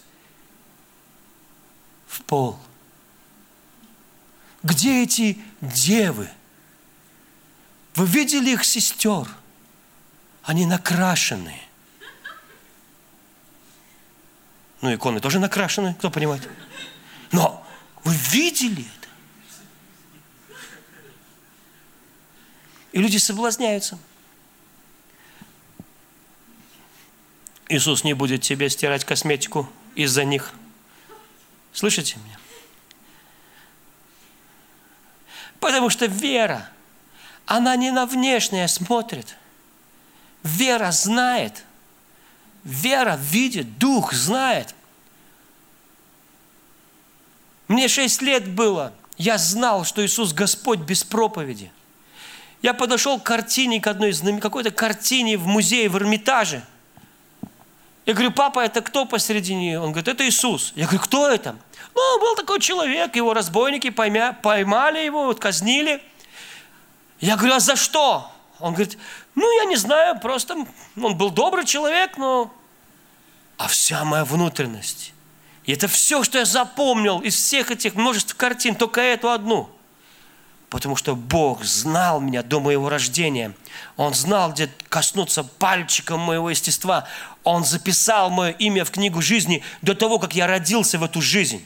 A: в пол? Где эти девы? Вы видели их сестер? Они накрашенные. Иконы тоже накрашены, кто понимает? Но вы видели это? И люди соблазняются. Иисус не будет тебе стирать косметику из-за них. Слышите меня? Потому что вера, она не на внешнее смотрит. Вера знает. Вера видит, Дух знает. Мне 6 лет было. Я знал, что Иисус Господь без проповеди. Я подошел к картине, какой-то картине в музее, в Эрмитаже. Я говорю, папа, это кто посередине? Он говорит, это Иисус. Я говорю, кто это? Был такой человек, его разбойники поймали его, казнили. Я говорю, а за что? Он говорит, я не знаю, просто он был добрый человек, но... А вся моя внутренность, и это все, что я запомнил из всех этих множеств картин, только эту одну. Потому что Бог знал меня до моего рождения. Он знал, где коснуться пальчиком моего естества. Он записал мое имя в книгу жизни до того, как я родился в эту жизнь.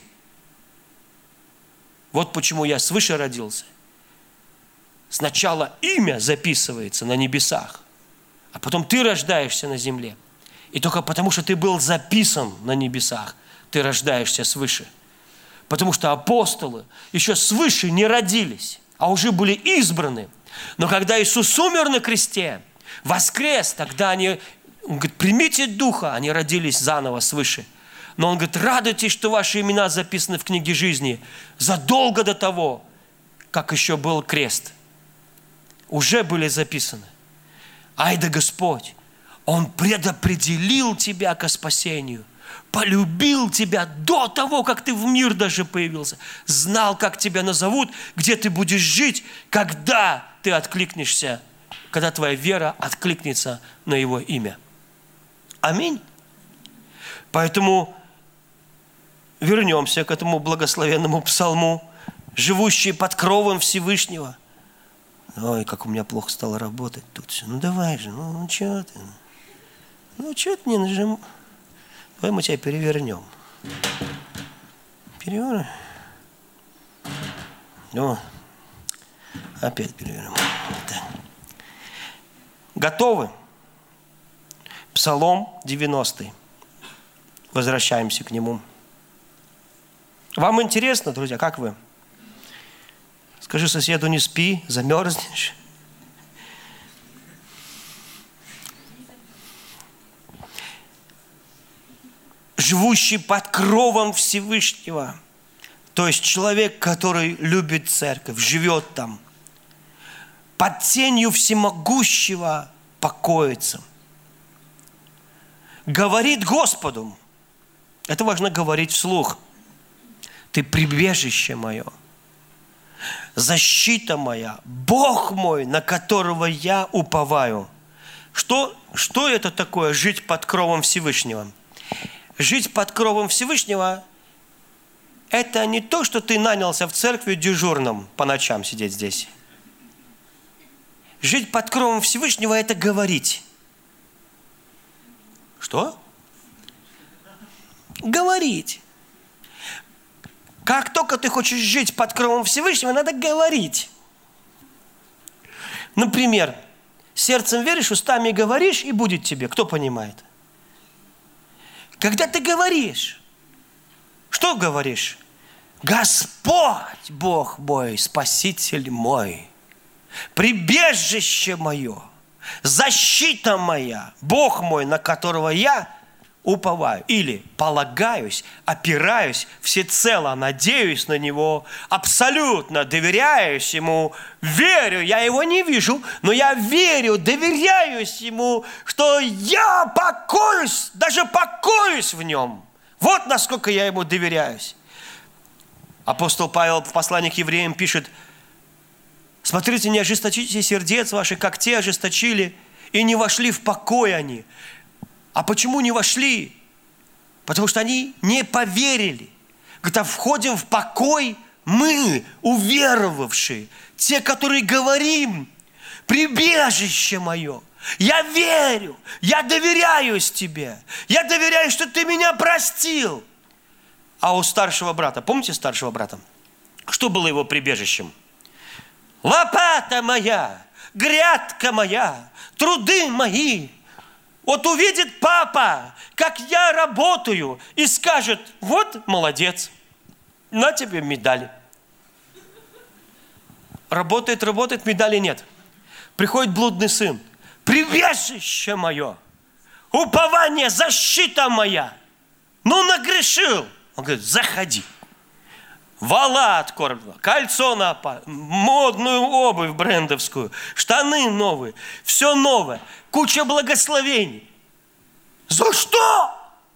A: Вот почему я свыше родился. Сначала имя записывается на небесах, а потом ты рождаешься на земле. И только потому, что ты был записан на небесах, ты рождаешься свыше. Потому что апостолы еще свыше не родились, а уже были избраны. Но когда Иисус умер на кресте, воскрес, тогда Он говорит, примите Духа, они родились заново свыше. Но Он говорит, радуйтесь, что ваши имена записаны в книге жизни задолго до того, как еще был крест. Уже были записаны. Ай да Господь, Он предопределил тебя ко спасению, полюбил тебя до того, как ты в мир даже появился, знал, как тебя назовут, где ты будешь жить, когда ты откликнешься, когда твоя вера откликнется на Его имя. Аминь. Поэтому вернемся к этому благословенному псалму, живущий под кровом Всевышнего. Ой, как у меня плохо стало работать тут все. Давай же, что ты? Что ты не нажимаешь? Давай мы тебя перевернем. Перевернем. Опять перевернем. Так. Готовы? Псалом 90. Возвращаемся к нему. Вам интересно, друзья, как вы? Скажи соседу, не спи, замерзнешь. Живущий под кровом Всевышнего, то есть человек, который любит церковь, живет там, под тенью всемогущего покоится. Говорит Господу, это важно говорить вслух, ты прибежище мое, защита моя, Бог мой, на которого я уповаю. Что это такое, жить под кровом Всевышнего? Жить под кровом Всевышнего – это не то, что ты нанялся в церкви дежурным по ночам сидеть здесь. Жить под кровом Всевышнего – это говорить. Что? Говорить. Как только ты хочешь жить под кровом Всевышнего, надо говорить. Например, сердцем веришь, устами говоришь, и будет тебе. Кто понимает? Когда ты говоришь, что говоришь? Господь, Бог мой, Спаситель мой, прибежище мое, защита моя, Бог мой, на которого я уповаю. Или полагаюсь, опираюсь, всецело надеюсь на Него, абсолютно доверяюсь Ему, верю, я Его не вижу, но я верю, доверяюсь Ему, что я покоюсь, даже покоюсь в Нем. Вот насколько я Ему доверяюсь. Апостол Павел в послании к евреям пишет: смотрите, не ожесточите сердец ваших, как те ожесточили, и не вошли в покой они. А почему не вошли? Потому что они не поверили. Когда входим в покой, мы, уверовавшие, те, которые говорим: прибежище мое, я верю, я доверяюсь тебе, я доверяю, что ты меня простил. А у старшего брата, помните старшего брата? Что было его прибежищем? Лопата моя, грядка моя, труды мои. Вот увидит папа, как я работаю, и скажет: вот молодец, на тебе медаль. Работает, медали нет. Приходит блудный сын: прибежище мое, упование, защита моя. Ну, нагрешил. Он говорит: заходи. Вала откормила, кольцо напало, модную обувь брендовскую, штаны новые, все новое, куча благословений. За что?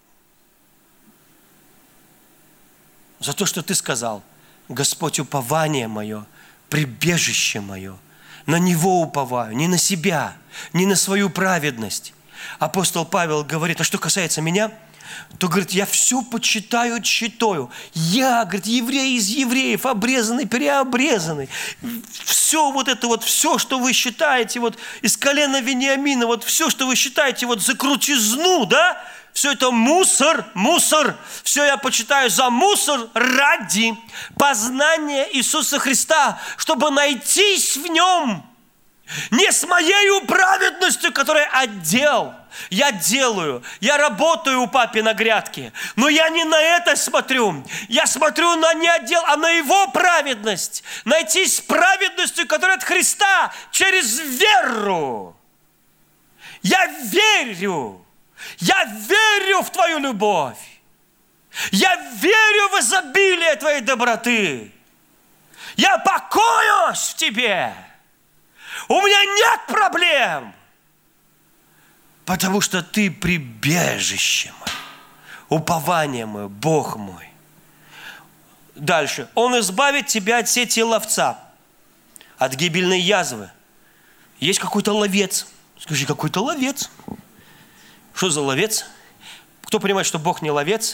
A: За то, что ты сказал: Господь, упование мое, прибежище мое. На Него уповаю, не на себя, не на свою праведность. Апостол Павел говорит: а что касается меня, то, говорит, я все почитаю читаю. Я, говорит, еврей из евреев, обрезанный, переобрезанный. Все вот это вот, все, что вы считаете, вот из колена Вениамина, вот все, что вы считаете вот за крутизну, да, все это мусор. Все я почитаю за мусор ради познания Иисуса Христа, чтобы найтись в Нем. Не с моей праведностью, которую отдел. Я делаю, я работаю у папы на грядке, но я не на это смотрю. Я смотрю на не отдел, а на Его праведность. Найтись с праведностью, которая от Христа, через веру. Я верю в Твою любовь. Я верю в изобилие Твоей доброты. Я покоюсь в Тебе. У меня нет проблем. Потому что Ты прибежище мое, упование мое, Бог мой. Дальше. Он избавит тебя от сети ловца, от гибельной язвы. Есть какой-то ловец. Скажи, какой-то ловец. Что за ловец? Кто понимает, что Бог не ловец?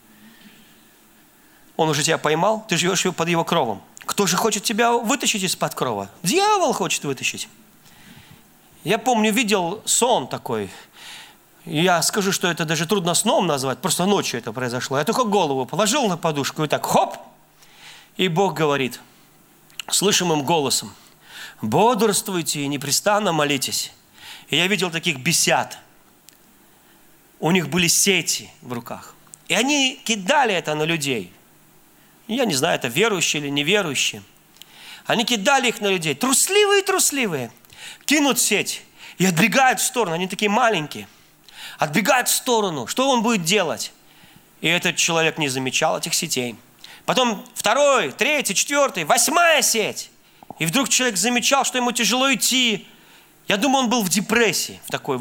A: Он уже тебя поймал, ты живешь под Его кровом. Кто же хочет тебя вытащить из-под крова? Дьявол хочет вытащить. Я помню, видел сон такой. Я скажу, что это даже трудно сном назвать. Просто ночью это произошло. Я только голову положил на подушку и так хоп. И Бог говорит слышимым голосом: бодрствуйте и непрестанно молитесь. И я видел таких бесят. У них были сети в руках. И они кидали это на людей. Я не знаю, это верующие или неверующие. Они кидали их на людей. Трусливые. Кинут сеть и отбегают в сторону. Они такие маленькие. Отбегают в сторону. Что он будет делать? И этот человек не замечал этих сетей. Потом 2, 3, 4, 8 сеть. И вдруг человек замечал, что ему тяжело идти. Я думаю, он был в депрессии. Такой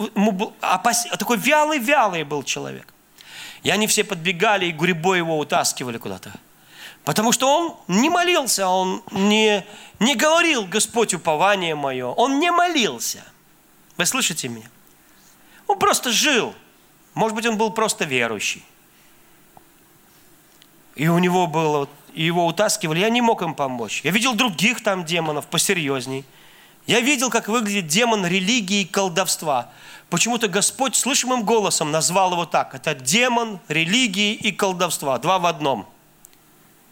A: вялый был человек. И они все подбегали и гурьбой его утаскивали куда-то. Потому что он не молился, он не говорил: Господь, упование мое. Он не молился. Вы слышите меня? Он просто жил. Может быть, он был просто верующий. И у него было, его утаскивали, я не мог им помочь. Я видел других там демонов посерьезней. Я видел, как выглядит демон религии и колдовства. Почему-то Господь слышимым голосом назвал его так. Это демон религии и колдовства. 2 в 1.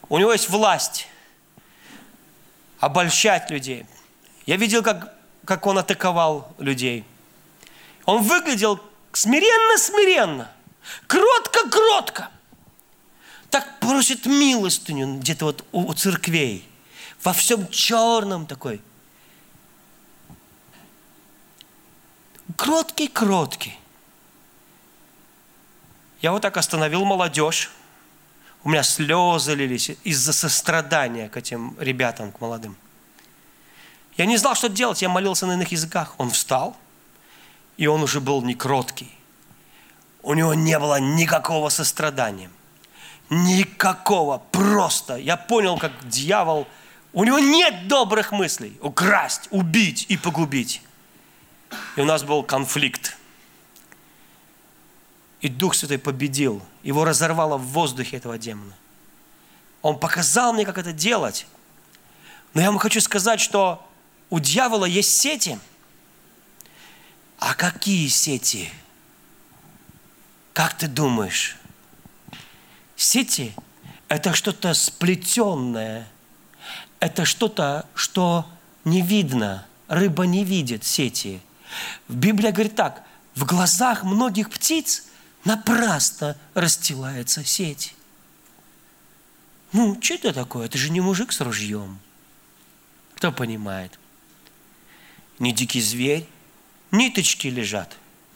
A: У него есть власть обольщать людей. Я видел, как он атаковал людей. Он выглядел смиренно-смиренно, кротко-кротко. Так просит милостыню где-то вот у церквей. Во всем черном такой. Кроткий. Я вот так остановил молодежь. У меня слезы лились из-за сострадания к этим ребятам, к молодым. Я не знал, что делать. Я молился на иных языках. Он встал, и он уже был не кроткий. У него не было никакого сострадания. Никакого. Просто. Я понял, как дьявол... У него нет добрых мыслей. Украсть, убить и погубить. И у нас был конфликт. И Дух Святой победил. Его разорвало в воздухе, этого демона. Он показал мне, как это делать. Но я вам хочу сказать, что у дьявола есть сети. А какие сети? Как ты думаешь? Сети – это что-то сплетенное. Это что-то, что не видно. Рыба не видит сети. Библия говорит так: в глазах многих птиц напрасно расстилается сеть. Что это такое? Это же не мужик с ружьем. Кто понимает? Не дикий зверь, ниточки лежат.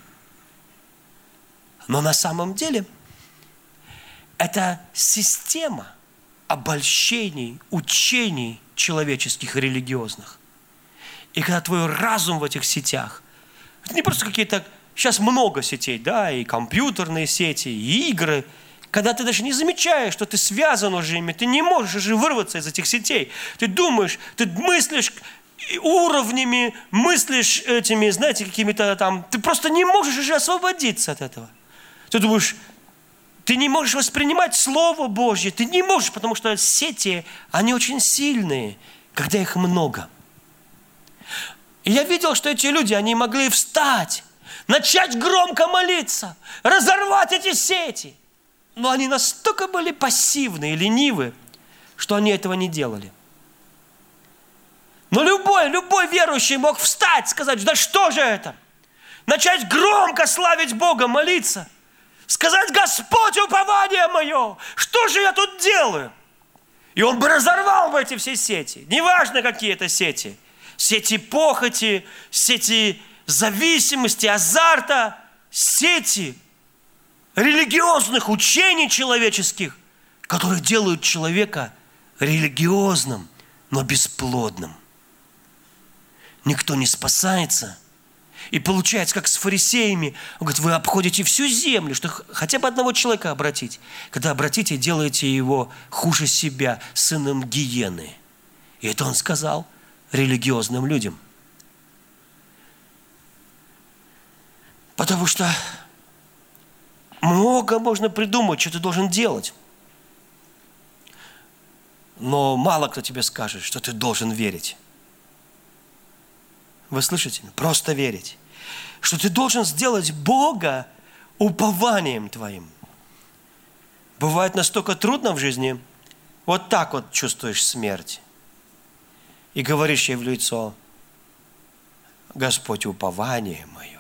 A: Но на самом деле это система обольщений, учений человеческих и религиозных. И когда твой разум в этих сетях, это не просто какие-то... Сейчас много сетей, да, и компьютерные сети, и игры. Когда ты даже не замечаешь, что ты связан уже ими, ты не можешь уже вырваться из этих сетей. Ты думаешь, ты мыслишь уровнями, мыслишь этими, знаете, какими-то там... Ты просто не можешь уже освободиться от этого. Ты думаешь, ты не можешь воспринимать Слово Божье. Ты не можешь, потому что сети, они очень сильные, когда их много. И я видел, что эти люди, они могли встать, начать громко молиться, разорвать эти сети. Но они настолько были пассивны и ленивы, что они этого не делали. Но любой верующий мог встать, сказать: да что же это? Начать громко славить Бога, молиться. Сказать: Господь, упование мое, что же я тут делаю? И он бы разорвал бы эти все сети. Неважно, какие это сети. Сети похоти, сети зависимости, азарта, сети религиозных учений человеческих, которые делают человека религиозным, но бесплодным. Никто не спасается. И получается, как с фарисеями. Он говорит: вы обходите всю землю, что хотя бы одного человека обратить. Когда обратите, делаете его хуже себя, сыном гиены. И это он сказал религиозным людям. Потому что много можно придумать, что ты должен делать. Но мало кто тебе скажет, что ты должен верить. Вы слышите? Просто верить. Что ты должен сделать Бога упованием твоим. Бывает настолько трудно в жизни, вот так вот чувствуешь смерть. И говоришь ей в лицо: Господь, упование мое.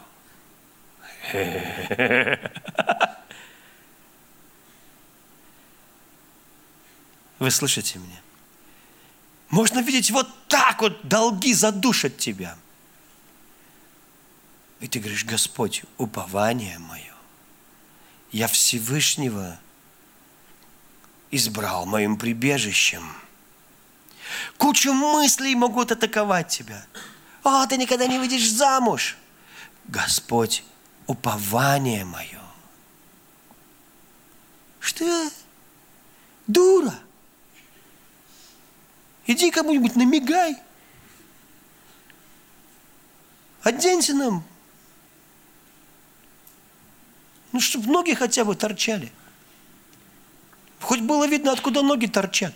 A: Вы слышите меня? Можно видеть вот так вот, долги задушат тебя. И ты говоришь: Господь, упование мое. Я Всевышнего избрал моим прибежищем. Кучу мыслей могут атаковать тебя. Ты никогда не выйдешь замуж. Господь, упование мое. Что? Дура. Иди кому-нибудь намигай. Оденься нам. Чтобы ноги хотя бы торчали. Хоть было видно, откуда ноги торчат.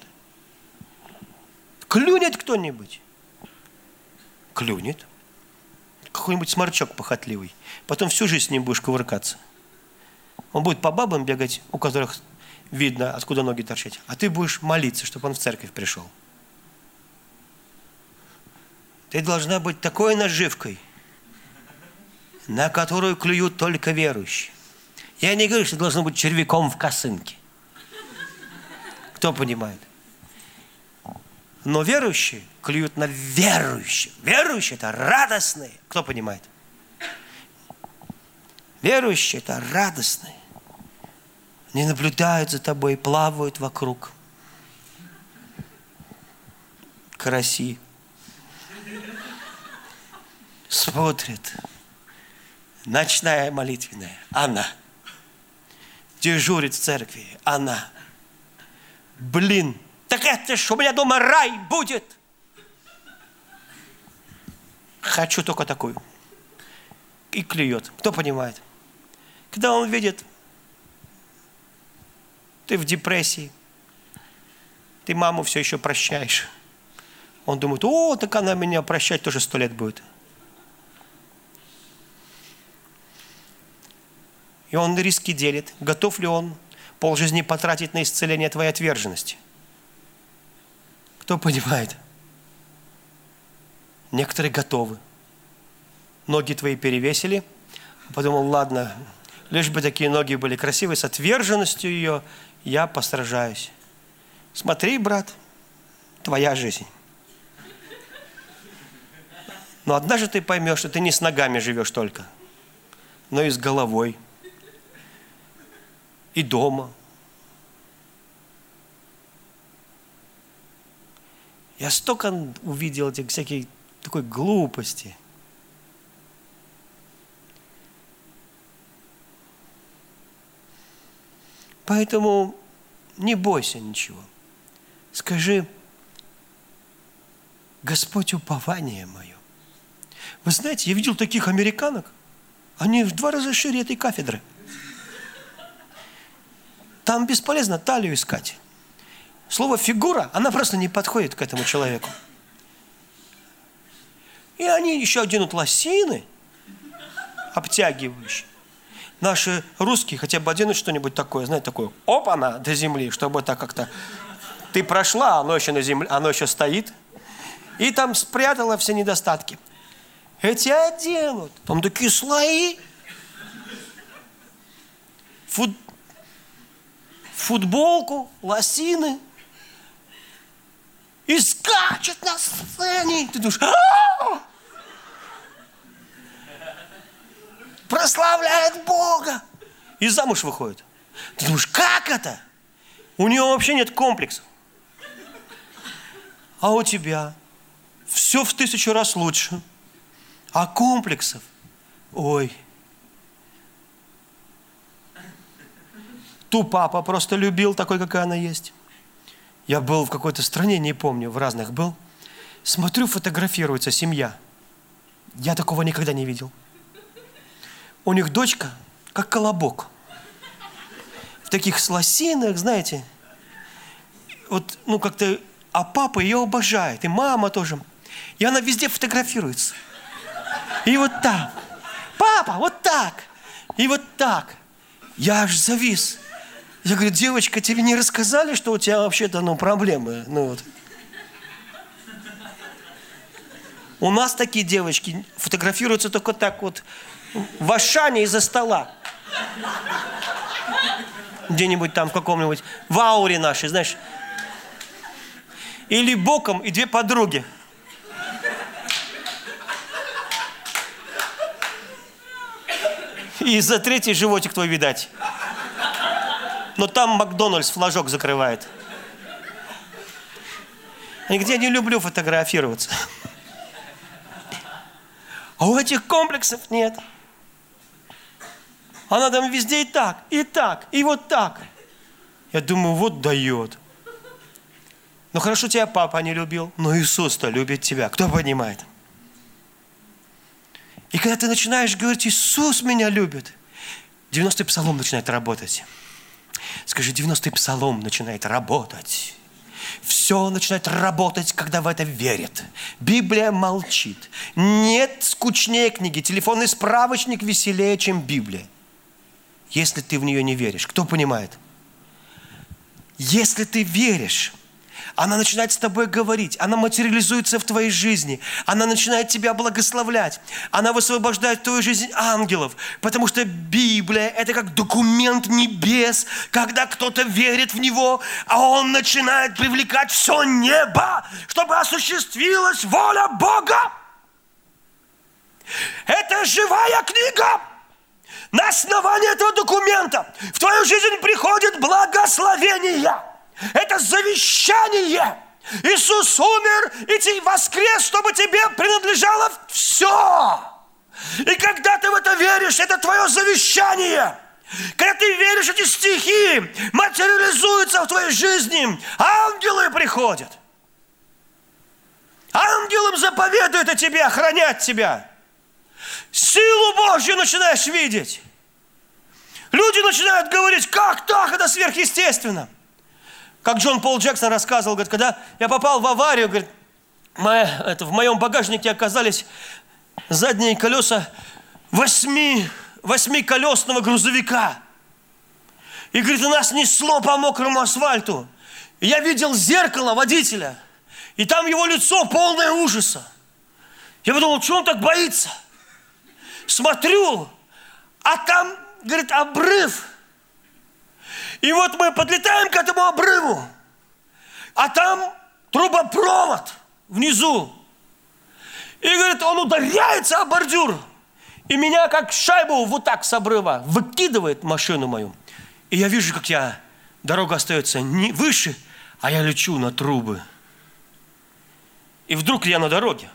A: Клюнет кто-нибудь. Клюнет. Какой-нибудь сморчок похотливый. Потом всю жизнь с ним будешь кувыркаться. Он будет по бабам бегать, у которых видно, откуда ноги торчать. А ты будешь молиться, чтобы он в церковь пришел. Ты должна быть такой наживкой, на которую клюют только верующие. Я не говорю, что ты должен быть червяком в косынке. Кто понимает? Но верующие клюют на верующих. Верующие – это радостные. Кто понимает? Верующие – это радостные. Они наблюдают за тобой, плавают вокруг. Караси. Смотрят. Ночная молитвенная. Она. Дежурит в церкви. Она. Блин. Так это ж у меня дома рай будет. Хочу только такую. И клюет. Кто понимает? Когда он видит, ты в депрессии, ты маму все еще прощаешь. Он думает, о, так она меня прощать тоже 100 лет будет. И он риски делит. Готов ли он полжизни потратить на исцеление твоей отверженности? Кто понимает? Некоторые готовы. Ноги твои перевесили. Подумал, ладно, лишь бы такие ноги были красивые, с отверженностью ее я постражаюсь. Смотри, брат, твоя жизнь. Но однажды ты поймешь, что ты не с ногами живешь только, но и с головой. И дома. Я столько увидел этих всяких такой глупости. Поэтому не бойся ничего. Скажи, Господь, упование мое. Вы знаете, я видел таких американок, они в 2 раза шире этой кафедры. Там бесполезно талию искать. Слово «фигура», она просто не подходит к этому человеку. И они еще оденут лосины, обтягивающие. Наши русские хотя бы оденут что-нибудь такое, знаете, такое, опа-на, до земли, чтобы так как-то... Ты прошла, оно еще на земле, оно еще стоит. И там спрятала все недостатки. Эти оденут. Там такие слои. Футболку, лосины. И скачет на сцене. Ты думаешь, прославляет Бога. И замуж выходит. Ты думаешь, как это? У нее вообще нет комплексов. А у тебя все в 1000 раз лучше. А комплексов? Ой. Ту папа просто любил такой, какая она есть. Я был в какой-то стране, не помню, в разных был. Смотрю, фотографируется семья. Я такого никогда не видел. У них дочка, как колобок. В таких лосинах, знаете. Вот, ну, как-то... А папа ее обожает, и мама тоже. И она везде фотографируется. И вот так. Папа, вот так. И вот так. Я аж завис. Я говорю, девочка, тебе не рассказали, что у тебя вообще-то, проблемы? Вот. У нас такие девочки фотографируются только так вот, в Ашане из-за стола. Где-нибудь там в каком-нибудь, в ауре нашей, знаешь. Или боком и 2 подруги. И за 3-й животик твой видать. Но там Макдональдс флажок закрывает. Нигде я не люблю фотографироваться. А у этих комплексов нет. Она там везде и так, и вот так. Я думаю, вот дает. Ну хорошо, тебя папа не любил, но Иисус-то любит тебя. Кто понимает? И когда ты начинаешь говорить, Иисус меня любит, 90-й псалом начинает работать. Скажи, 90-й псалом начинает работать. Все начинает работать, когда в это верят. Библия молчит. Нет скучнее книги. Телефонный справочник веселее, чем Библия. Если ты в нее не веришь. Кто понимает? Если ты веришь, она начинает с тобой говорить, она материализуется в твоей жизни, она начинает тебя благословлять, она высвобождает в твою жизнь ангелов, потому что Библия – это как документ небес, когда кто-то верит в него, а он начинает привлекать все небо, чтобы осуществилась воля Бога. Это живая книга. На основании этого документа в твою жизнь приходит благословение. Это завещание. Иисус умер и воскрес, чтобы тебе принадлежало все. И когда ты в это веришь, это твое завещание. Когда ты веришь, эти стихи материализуются в твоей жизни. Ангелы приходят. Ангелам заповедуют о тебе, охранять тебя. Силу Божью начинаешь видеть. Люди начинают говорить, как так, это сверхъестественно. Как Джон Пол Джексон рассказывал, говорит, когда я попал в аварию, говорит, в моем багажнике оказались задние колеса 8-колесного грузовика. И, говорит, нас несло по мокрому асфальту. И я видел зеркало водителя, и там его лицо полное ужаса. Я подумал, что он так боится? Смотрю, а там, говорит, обрыв. И вот мы подлетаем к этому обрыву, а там трубопровод внизу. И, говорит, он ударяется о бордюр. И меня как шайбу вот так с обрыва выкидывает машину мою. И я вижу, как дорога остается не выше, а я лечу на трубы. И вдруг я на дороге.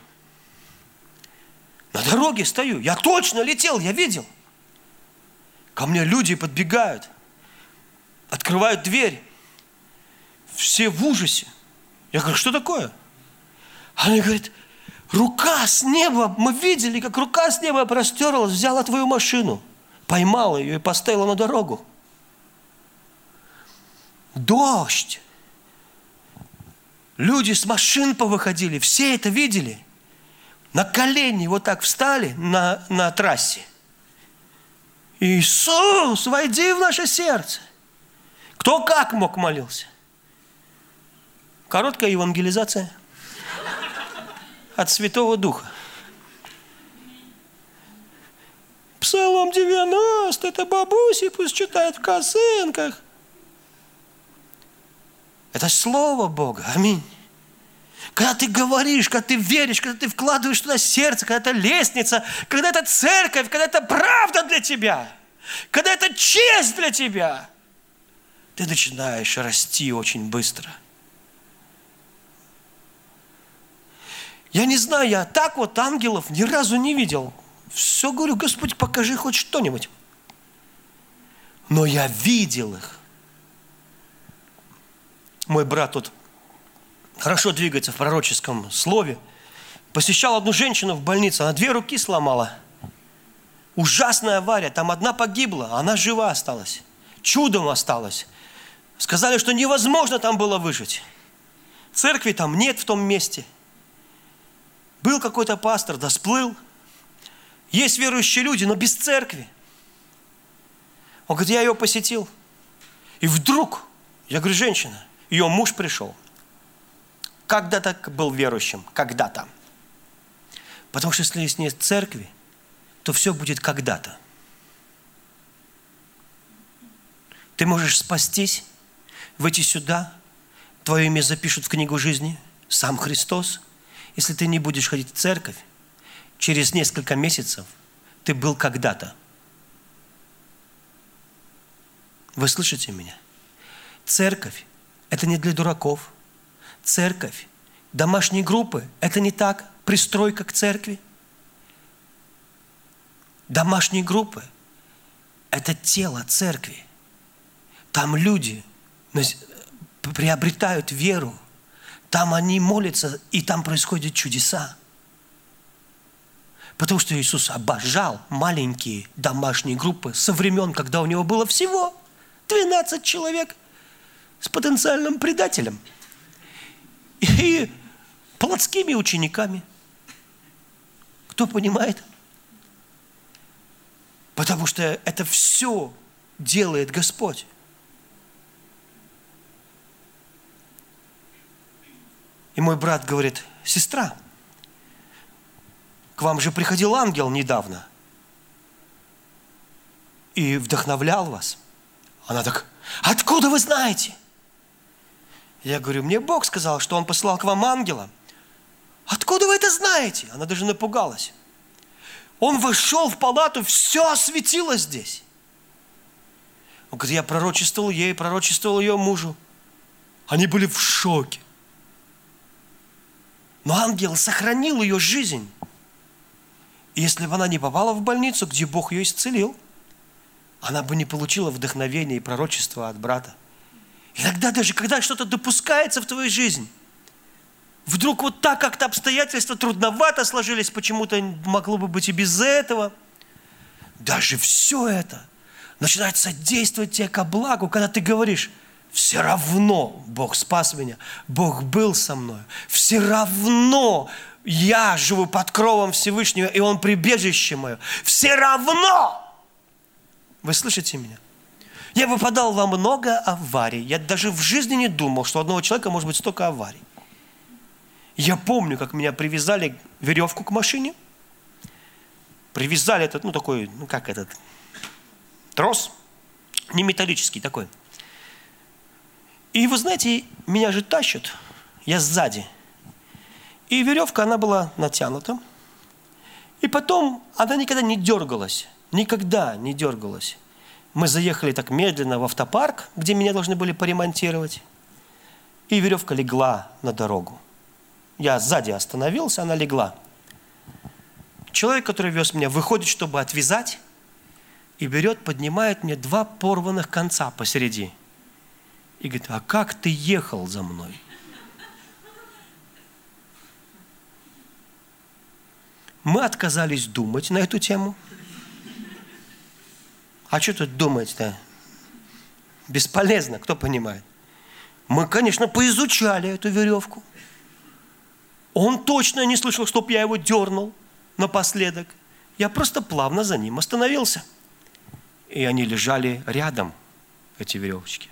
A: На дороге стою. Я точно летел, я видел. Ко мне люди подбегают. Открывают дверь. Все в ужасе. Я говорю, что такое? Они говорят, рука с неба, мы видели, как рука с неба простерлась, взяла твою машину, поймала ее и поставила на дорогу. Дождь. Люди с машин повыходили, все это видели. На колени вот так встали на трассе. Иисус, войди в наше сердце. Кто как мог молился? Короткая евангелизация от Святого Духа. Псалом 90, это бабуси пусть читают в косынках. Это Слово Бога, аминь. Когда ты говоришь, когда ты веришь, когда ты вкладываешь туда сердце, когда это лестница, когда это церковь, когда это правда для тебя, когда это честь для тебя, ты начинаешь расти очень быстро. Я не знаю, я так вот ангелов ни разу не видел. Все говорю, Господь, покажи хоть что-нибудь. Но я видел их. Мой брат тут хорошо двигается в пророческом слове. Посещал одну женщину в больнице, она 2 руки сломала. Ужасная авария, там одна погибла, а она жива осталась. Чудом осталась. Сказали, что невозможно там было выжить. Церкви там нет в том месте. Был какой-то пастор, да сплыл. Есть верующие люди, но без церкви. Он говорит, я ее посетил. И вдруг, я говорю, женщина, ее муж пришел. Когда-то был верующим, когда-то. Потому что если нет церкви, то все будет когда-то. Ты можешь спастись, выйти сюда, твое имя запишут в книгу жизни, сам Христос. Если ты не будешь ходить в церковь, через несколько месяцев ты был когда-то. Вы слышите меня? Церковь – это не для дураков. Церковь, домашние группы – это не так, пристройка к церкви. Домашние группы – это тело церкви. Там люди приобретают веру. Там они молятся, и там происходят чудеса. Потому что Иисус обожал маленькие домашние группы со времен, когда у него было всего 12 человек с потенциальным предателем и плотскими учениками. Кто понимает? Потому что это все делает Господь. И мой брат говорит: сестра, к вам же приходил ангел недавно и вдохновлял вас. Она так: откуда вы знаете? Я говорю: мне Бог сказал, что Он посылал к вам ангела. Откуда вы это знаете? Она даже напугалась. Он вошел в палату, все осветилось здесь. Он говорит: я пророчествовал ей, пророчествовал ее мужу. Они были в шоке. Но ангел сохранил ее жизнь. И если бы она не попала в больницу, где Бог ее исцелил, она бы не получила вдохновения и пророчества от брата. Иногда даже, когда что-то допускается в твою жизнь, вдруг вот так как-то обстоятельства трудновато сложились, почему-то могло бы быть и без этого. Даже все это начинает содействовать тебе ко благу, когда ты говоришь: все равно Бог спас меня, Бог был со мной, все равно я живу под кровом Всевышнего, и Он прибежище мое, все равно. Вы слышите меня? Я попадал во много аварий. Я даже в жизни не думал, что у одного человека может быть столько аварий. Я помню, как меня привязали веревку к машине. Привязали этот, такой, как этот, трос, не металлический такой. И вы знаете, меня же тащат, я сзади. И веревка, она была натянута. И потом она никогда не дергалась. Никогда не дергалась. Мы заехали так медленно в автопарк, где меня должны были поремонтировать. И веревка легла на дорогу. Я сзади остановился, она легла. Человек, который вез меня, выходит, чтобы отвязать, и берет, поднимает мне 2 порванных конца посереди. И говорит: а как ты ехал за мной? Мы отказались думать на эту тему. А что тут думать-то? Бесполезно, кто понимает? Мы, конечно, поизучали эту веревку. Он точно не слышал, чтоб я его дернул напоследок. Я просто плавно за ним остановился. И они лежали рядом, эти веревочки.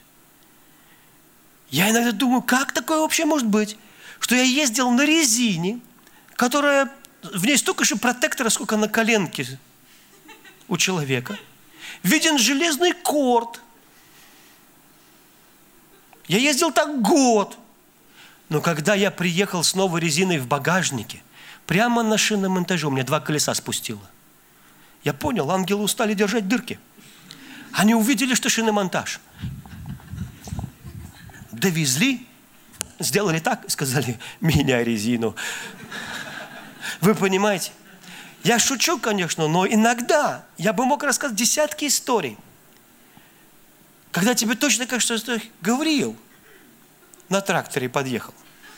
A: Я иногда думаю, как такое вообще может быть, что я ездил на резине, которая, в ней столько же протектора, сколько на коленке у человека. Виден железный корд. Я ездил так год. Но когда я приехал с новой резиной в багажнике, прямо на шиномонтаже, у меня 2 колеса спустило. Я понял, ангелы устали держать дырки. Они увидели, что шиномонтаж. Довезли, сделали так, сказали: меняй резину. Вы понимаете? Я шучу, конечно, но иногда я бы мог рассказать десятки историй, когда тебе точно кажется, что Гавриил на тракторе подъехал.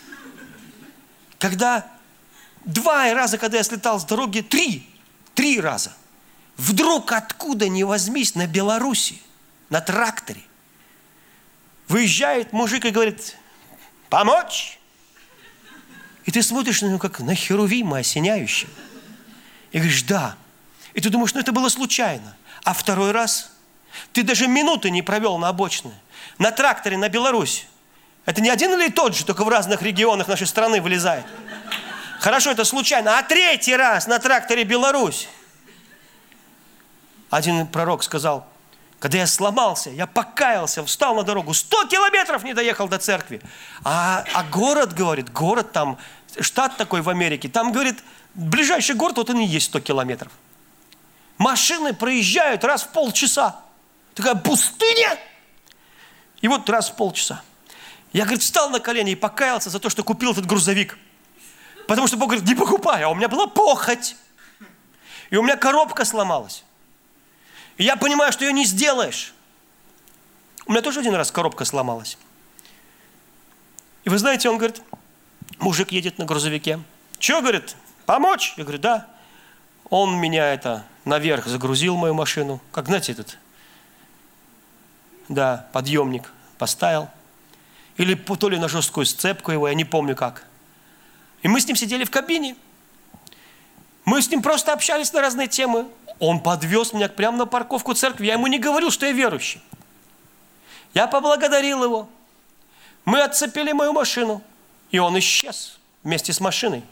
A: Когда 2 раза, когда я слетал с дороги, 3 раза, вдруг откуда ни возьмись на Беларуси, на тракторе, выезжает мужик и говорит: помочь? И ты смотришь на него, как на херувима осеняющего. И говоришь: да. И ты думаешь, это было случайно. А 2 раз ты даже минуты не провел на обочине. На тракторе на Беларусь. Это не один или тот же, только в разных регионах нашей страны вылезает. Хорошо, это случайно. А 3 раз на тракторе Беларусь. Один пророк сказал: когда я сломался, я покаялся, встал на дорогу, 100 километров не доехал до церкви. А город, говорит, город там, штат такой в Америке, там, говорит, ближайший город, вот он и есть 100 километров. Машины проезжают раз в полчаса. Такая пустыня. И вот раз в полчаса. Я, говорит, встал на колени и покаялся за то, что купил этот грузовик. Потому что Бог говорит: не покупай, а у меня была похоть. И у меня коробка сломалась. И я понимаю, что ее не сделаешь. У меня тоже 1 раз коробка сломалась. И вы знаете, он говорит, мужик едет на грузовике. Че, говорит, помочь? Я говорю: да. Он меня наверх загрузил, мою машину. Как, знаете, подъемник поставил. Или то ли на жесткую сцепку его, я не помню как. И мы с ним сидели в кабине. Мы с ним просто общались на разные темы. Он подвез меня прямо на парковку церкви. Я ему не говорил, что я верующий. Я поблагодарил его. Мы отцепили мою машину. И он исчез вместе с машиной.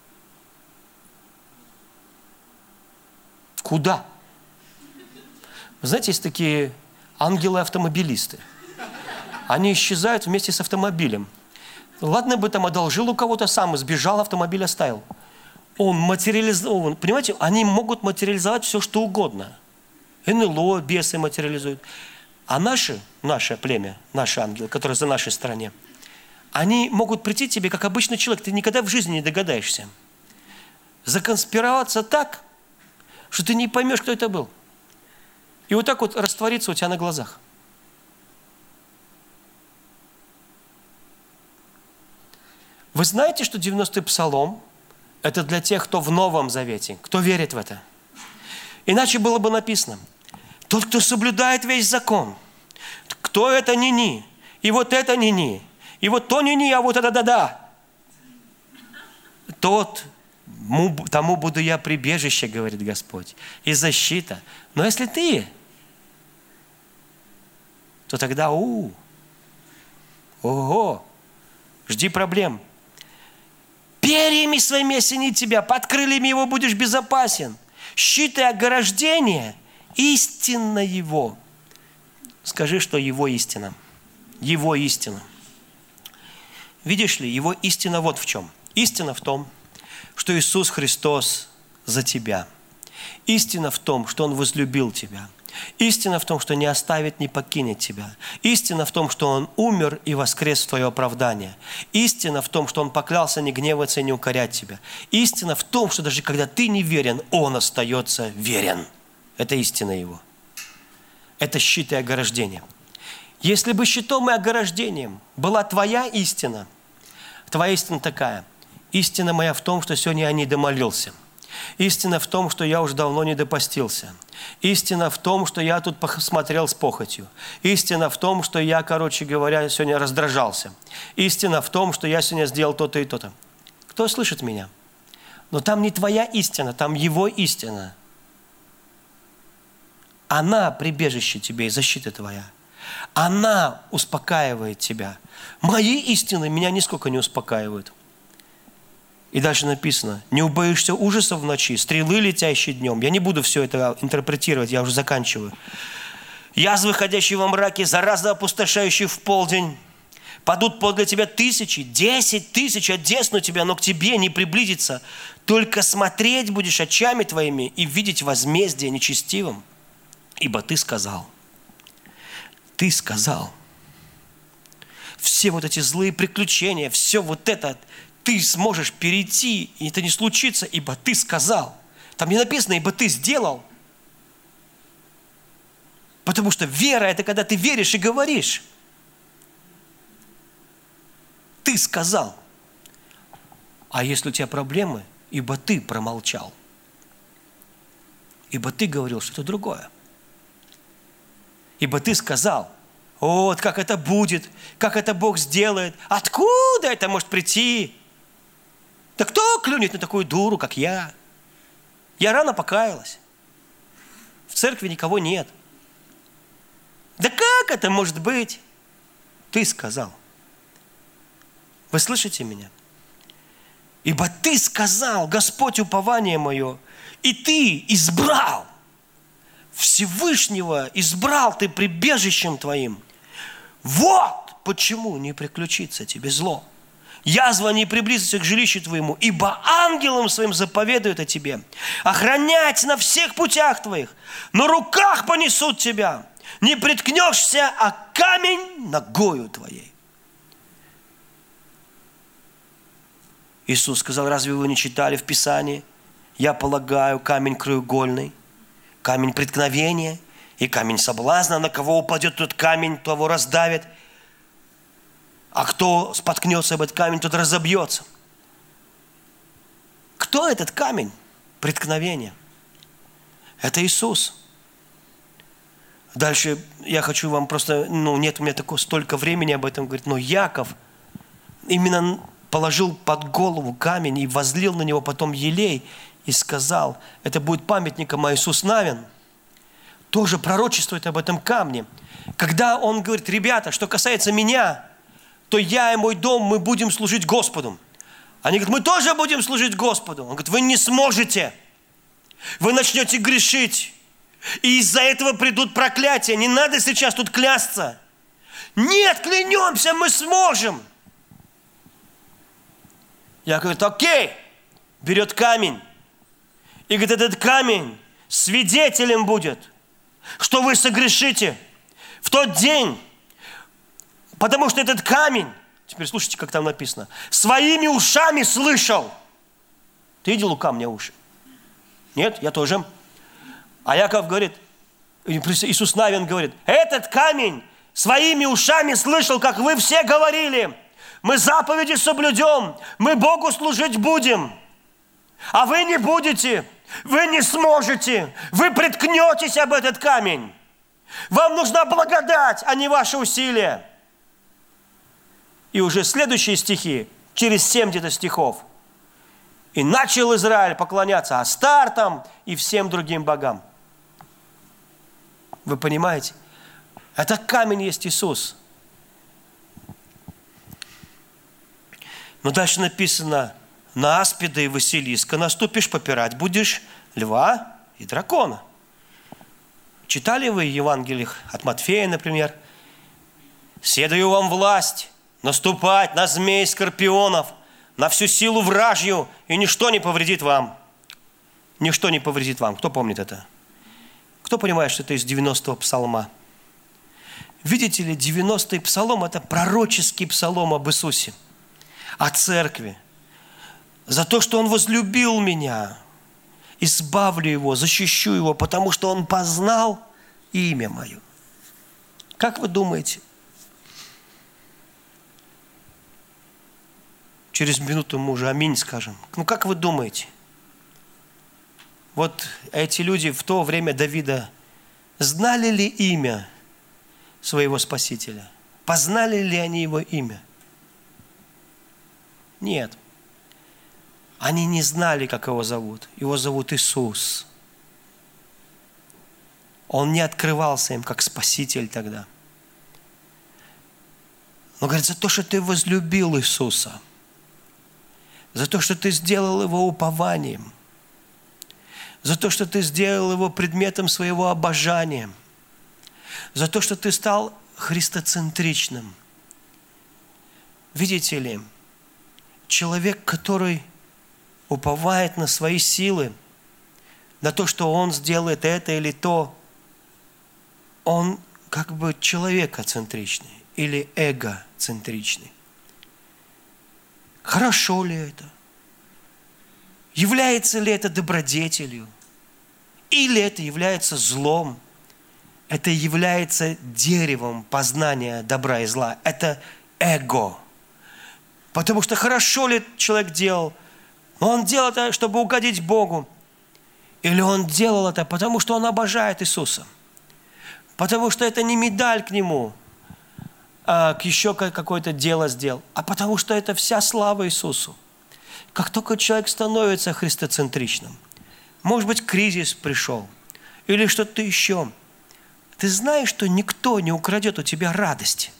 A: Куда? Вы знаете, есть такие ангелы-автомобилисты. Они исчезают вместе с автомобилем. Ладно бы там одолжил у кого-то, сам сбежал, автомобиль оставил. Он материализован. Понимаете, они могут материализовать все, что угодно. НЛО, бесы материализуют. А наше племя, наши ангелы, которые за нашей стороне, они могут прийти к тебе, как обычный человек. Ты никогда в жизни не догадаешься. Законспироваться так, что ты не поймешь, кто это был. И вот так вот раствориться у тебя на глазах. Вы знаете, что 90-й псалом – это для тех, кто в Новом Завете, кто верит в это. Иначе было бы написано: тот, кто соблюдает весь закон, кто это ни-ни, и вот это ни-ни, и вот то ни-ни, а вот это да-да. Тому буду я прибежище, говорит Господь, и защита. Но если ты, то тогда ого, жди проблем. Перьями своими осенит тебя, под крыльями его будешь безопасен. Щит и ограждение – истина его. Скажи, что его истина. Его истина. Видишь ли, его истина вот в чем. Истина в том, что Иисус Христос за тебя. Истина в том, что Он возлюбил тебя. Истина в том, что не оставит, не покинет тебя. Истина в том, что Он умер и воскрес в твое оправдание. Истина в том, что Он поклялся не гневаться и не укорять тебя. Истина в том, что даже когда ты не верен, Он остается верен. Это истина Его. Это щит и ограждение. Если бы щитом и ограждением была твоя истина такая: истина моя в том, что сегодня я не домолился. Истина в том, что я уже давно не допостился. Истина в том, что я тут посмотрел с похотью. Истина в том, что я, сегодня раздражался. Истина в том, что я сегодня сделал то-то и то-то. Кто слышит меня? Но там не твоя истина, там Его истина. Она прибежище тебе и защита твоя. Она успокаивает тебя. Мои истины меня нисколько не успокаивают. И дальше написано: не убоишься ужасов в ночи, стрелы, летящие днем. Я не буду все это интерпретировать, я уже заканчиваю. Язвы, ходящие во мраке, зараза, опустошающие в полдень. Падут подле тебя 1000, 10 000 одесну тебя, но к тебе не приблизится. Только смотреть будешь очами твоими и видеть возмездие нечестивым. Ибо ты сказал, все вот эти злые приключения, все вот это ты сможешь перейти, и это не случится, ибо ты сказал. Там не написано, ибо ты сделал. Потому что вера – это когда ты веришь и говоришь. Ты сказал. А если у тебя проблемы, ибо ты промолчал. Ибо ты говорил что-то другое. Ибо ты сказал: вот как это будет, как это Бог сделает, откуда это может прийти? Да кто клюнет на такую дуру, как я? Я рано покаялась. В церкви никого нет. Да как это может быть? Ты сказал. Вы слышите меня? Ибо ты сказал, Господь, упование мое, и ты избрал Всевышнего, избрал ты прибежищем твоим. Вот почему не приключится тебе зло. Язва не приблизится к жилищу твоему, ибо ангелам своим заповедуют о тебе. Охранять на всех путях твоих, на руках понесут тебя. Не приткнешься, а камень ногою твоей. Иисус сказал: разве вы не читали в Писании? Я полагаю, камень краеугольный, камень преткновения и камень соблазна. На кого упадет тот камень, того раздавит. А кто споткнется об этот камень, тот разобьется. Кто этот камень преткновения? Это Иисус. Дальше я хочу вам просто, нет у меня столько времени об этом говорить, но Яков именно положил под голову камень и возлил на него потом елей и сказал: это будет памятником, а Иисус Навин тоже пророчествует об этом камне. Когда он говорит: ребята, что касается меня, то я и мой дом, мы будем служить Господу. Они говорят, мы тоже будем служить Господу. Он говорит, вы не сможете. Вы начнете грешить. И из-за этого придут проклятия. Не надо сейчас тут клясться. Нет, клянемся, мы сможем. Я говорю, окей. Берет камень. И говорит, этот камень свидетелем будет, что вы согрешите в тот день. Потому что этот камень, теперь слушайте, как там написано, своими ушами слышал. Ты видел у камня уши? Нет, я тоже. А Яков говорит, Иисус Навин говорит, этот камень своими ушами слышал, как вы все говорили. Мы заповеди соблюдем, мы Богу служить будем. А вы не будете, вы не сможете, вы приткнетесь об этот камень. Вам нужна благодать, а не ваши усилия. И уже следующие стихи, через 7 где-то стихов. И начал Израиль поклоняться Астартам и всем другим богам. Вы понимаете? Этот камень есть Иисус. Но дальше написано, на аспида и Василиска наступишь, попирать будешь льва и дракона. Читали вы в Евангелиях от Матфея, например? «Се даю вам власть наступать на змей, скорпионов, на всю силу вражью, и ничто не повредит вам». Ничто не повредит вам. Кто помнит это? Кто понимает, что это из 90-го псалма? Видите ли, 90-й псалом – это пророческий псалом об Иисусе, о церкви. За то, что Он возлюбил меня, избавлю Его, защищу Его, потому что Он познал имя Мое. Как вы думаете? Через минуту мы уже аминь скажем. Ну, как вы думаете? Вот эти люди в то время Давида знали ли имя своего Спасителя? Познали ли они Его имя? Нет. Они не знали, как Его зовут. Его зовут Иисус. Он не открывался им как Спаситель тогда. Но говорит, за то, что ты возлюбил Иисуса, за то, что ты сделал Его упованием, за то, что ты сделал Его предметом своего обожания, за то, что ты стал христоцентричным. Видите ли, человек, который уповает на свои силы, на то, что он сделает это или то, он как бы человекоцентричный или эгоцентричный. Хорошо ли это? Является ли это добродетелью? Или это является злом? Это является деревом познания добра и зла. Это эго. Потому что хорошо ли человек делал? Он делал это, чтобы угодить Богу. Или он делал это, потому что он обожает Иисуса. Потому что это не медаль к Нему, а еще какое-то дело сделал, а потому что это вся слава Иисусу. Как только человек становится христоцентричным, может быть, кризис пришел, или что-то еще, ты знаешь, что никто не украдет у тебя радость.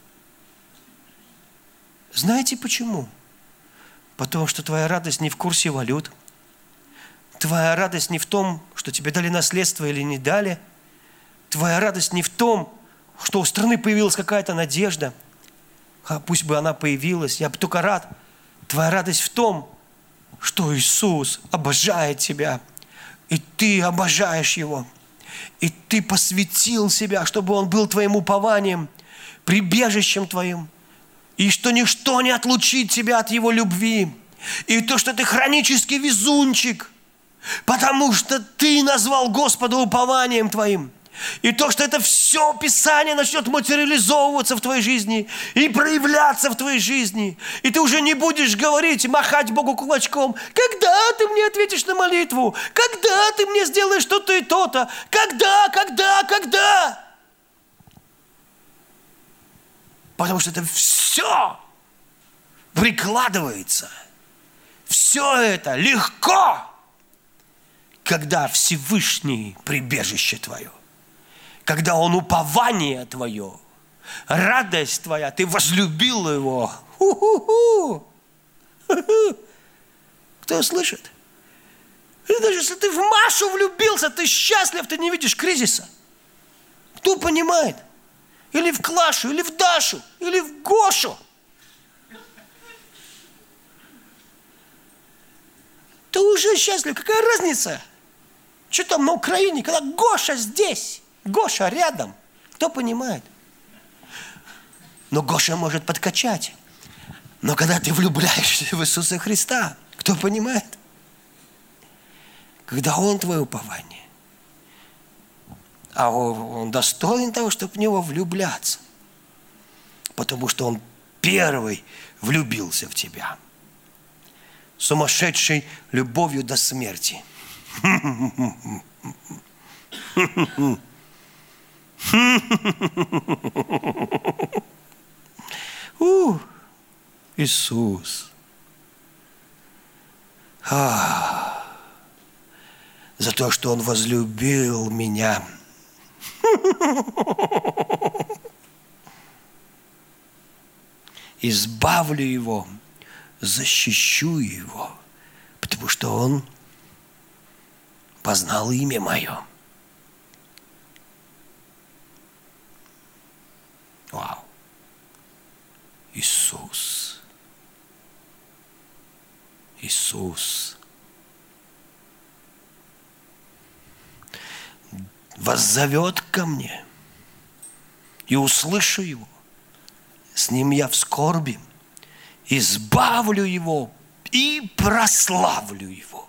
A: Знаете почему? Потому что твоя радость не в курсе валют. Твоя радость не в том, что тебе дали наследство или не дали. Твоя радость не в том, что у страны появилась какая-то надежда. Пусть бы она появилась, я бы только рад. Твоя радость в том, что Иисус обожает тебя, и ты обожаешь Его. И ты посвятил себя, чтобы Он был твоим упованием, прибежищем твоим. И что ничто не отлучит тебя от Его любви. И то, что ты хронический везунчик, потому что ты назвал Господа упованием твоим. И то, что это все Писание начнет материализовываться в твоей жизни и проявляться в твоей жизни. И ты уже не будешь говорить, махать Богу кулачком. Когда ты мне ответишь на молитву? Когда ты мне сделаешь то-то и то-то? Когда? Потому что это все прикладывается. Все это легко, когда Всевышний прибежище твое. Когда Он упование твое, радость твоя, ты возлюбил его. Ху-ху-ху. Кто слышит? И даже если ты в Машу влюбился, ты счастлив, ты не видишь кризиса. Кто понимает? Или в Клашу, или в Дашу, или в Гошу. Ты уже счастлив. Какая разница? Что там на Украине, когда Гоша здесь, Гоша рядом? Кто понимает? Но Гоша может подкачать. Но когда ты влюбляешься в Иисуса Христа, кто понимает? Когда Он твое упование. А Он достоин того, чтобы в Него влюбляться. Потому что Он первый влюбился в тебя. Сумасшедшей любовью до смерти. Иисус. За то, что Он возлюбил меня. Избавлю его, защищу его, потому что он познал имя мое. Вау. Иисус. Иисус. Воззовет ко мне, и услышу его. С ним я в скорби, избавлю его и прославлю его.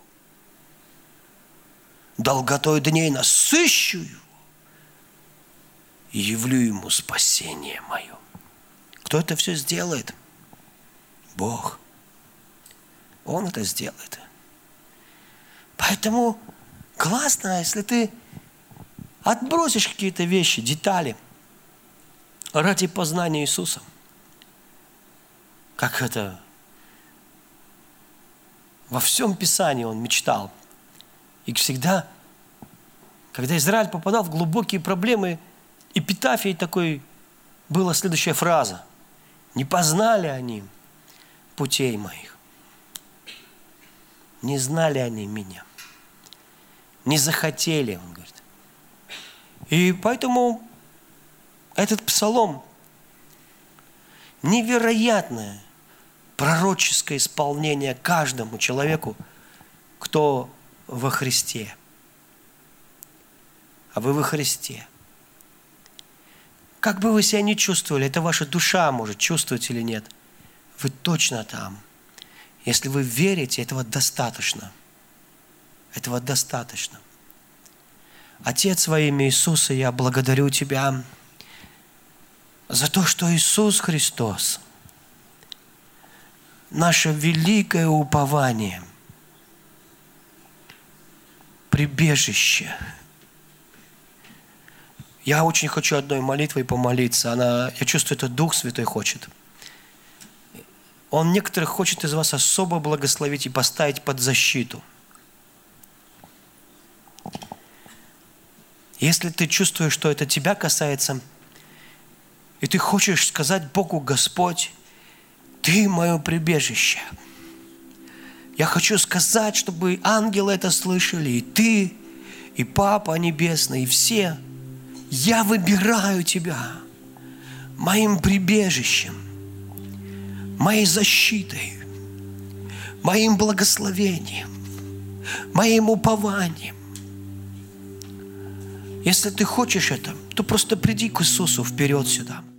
A: Долготой дней насыщу его и явлю ему спасение мое. Кто это все сделает? Бог. Он это сделает. Поэтому классно, если ты отбросишь какие-то вещи, детали ради познания Иисуса. Как это во всем Писании он мечтал. И всегда, когда Израиль попадал в глубокие проблемы, эпитафией такой была следующая фраза. Не познали они путей моих. Не знали они меня. Не захотели, он говорит. И поэтому этот псалом невероятное пророческое исполнение каждому человеку, кто во Христе. А вы во Христе. Как бы вы себя ни чувствовали, это ваша душа может чувствовать или нет, вы точно там. Если вы верите, этого достаточно. Этого достаточно. Отец, во имя Иисуса, я благодарю Тебя за то, что Иисус Христос, наше великое упование, прибежище. Я очень хочу одной молитвой помолиться. Я чувствую, это Дух Святой хочет. Он некоторых хочет из вас особо благословить и поставить под защиту. Если ты чувствуешь, что это тебя касается, и ты хочешь сказать Богу: Господь, Ты мое прибежище. Я хочу сказать, чтобы ангелы это слышали, и Ты, и Папа Небесный, и все. Я выбираю Тебя моим прибежищем, моей защитой, моим благословением, моим упованием. Если ты хочешь это, то просто приди к Иисусу вперед сюда.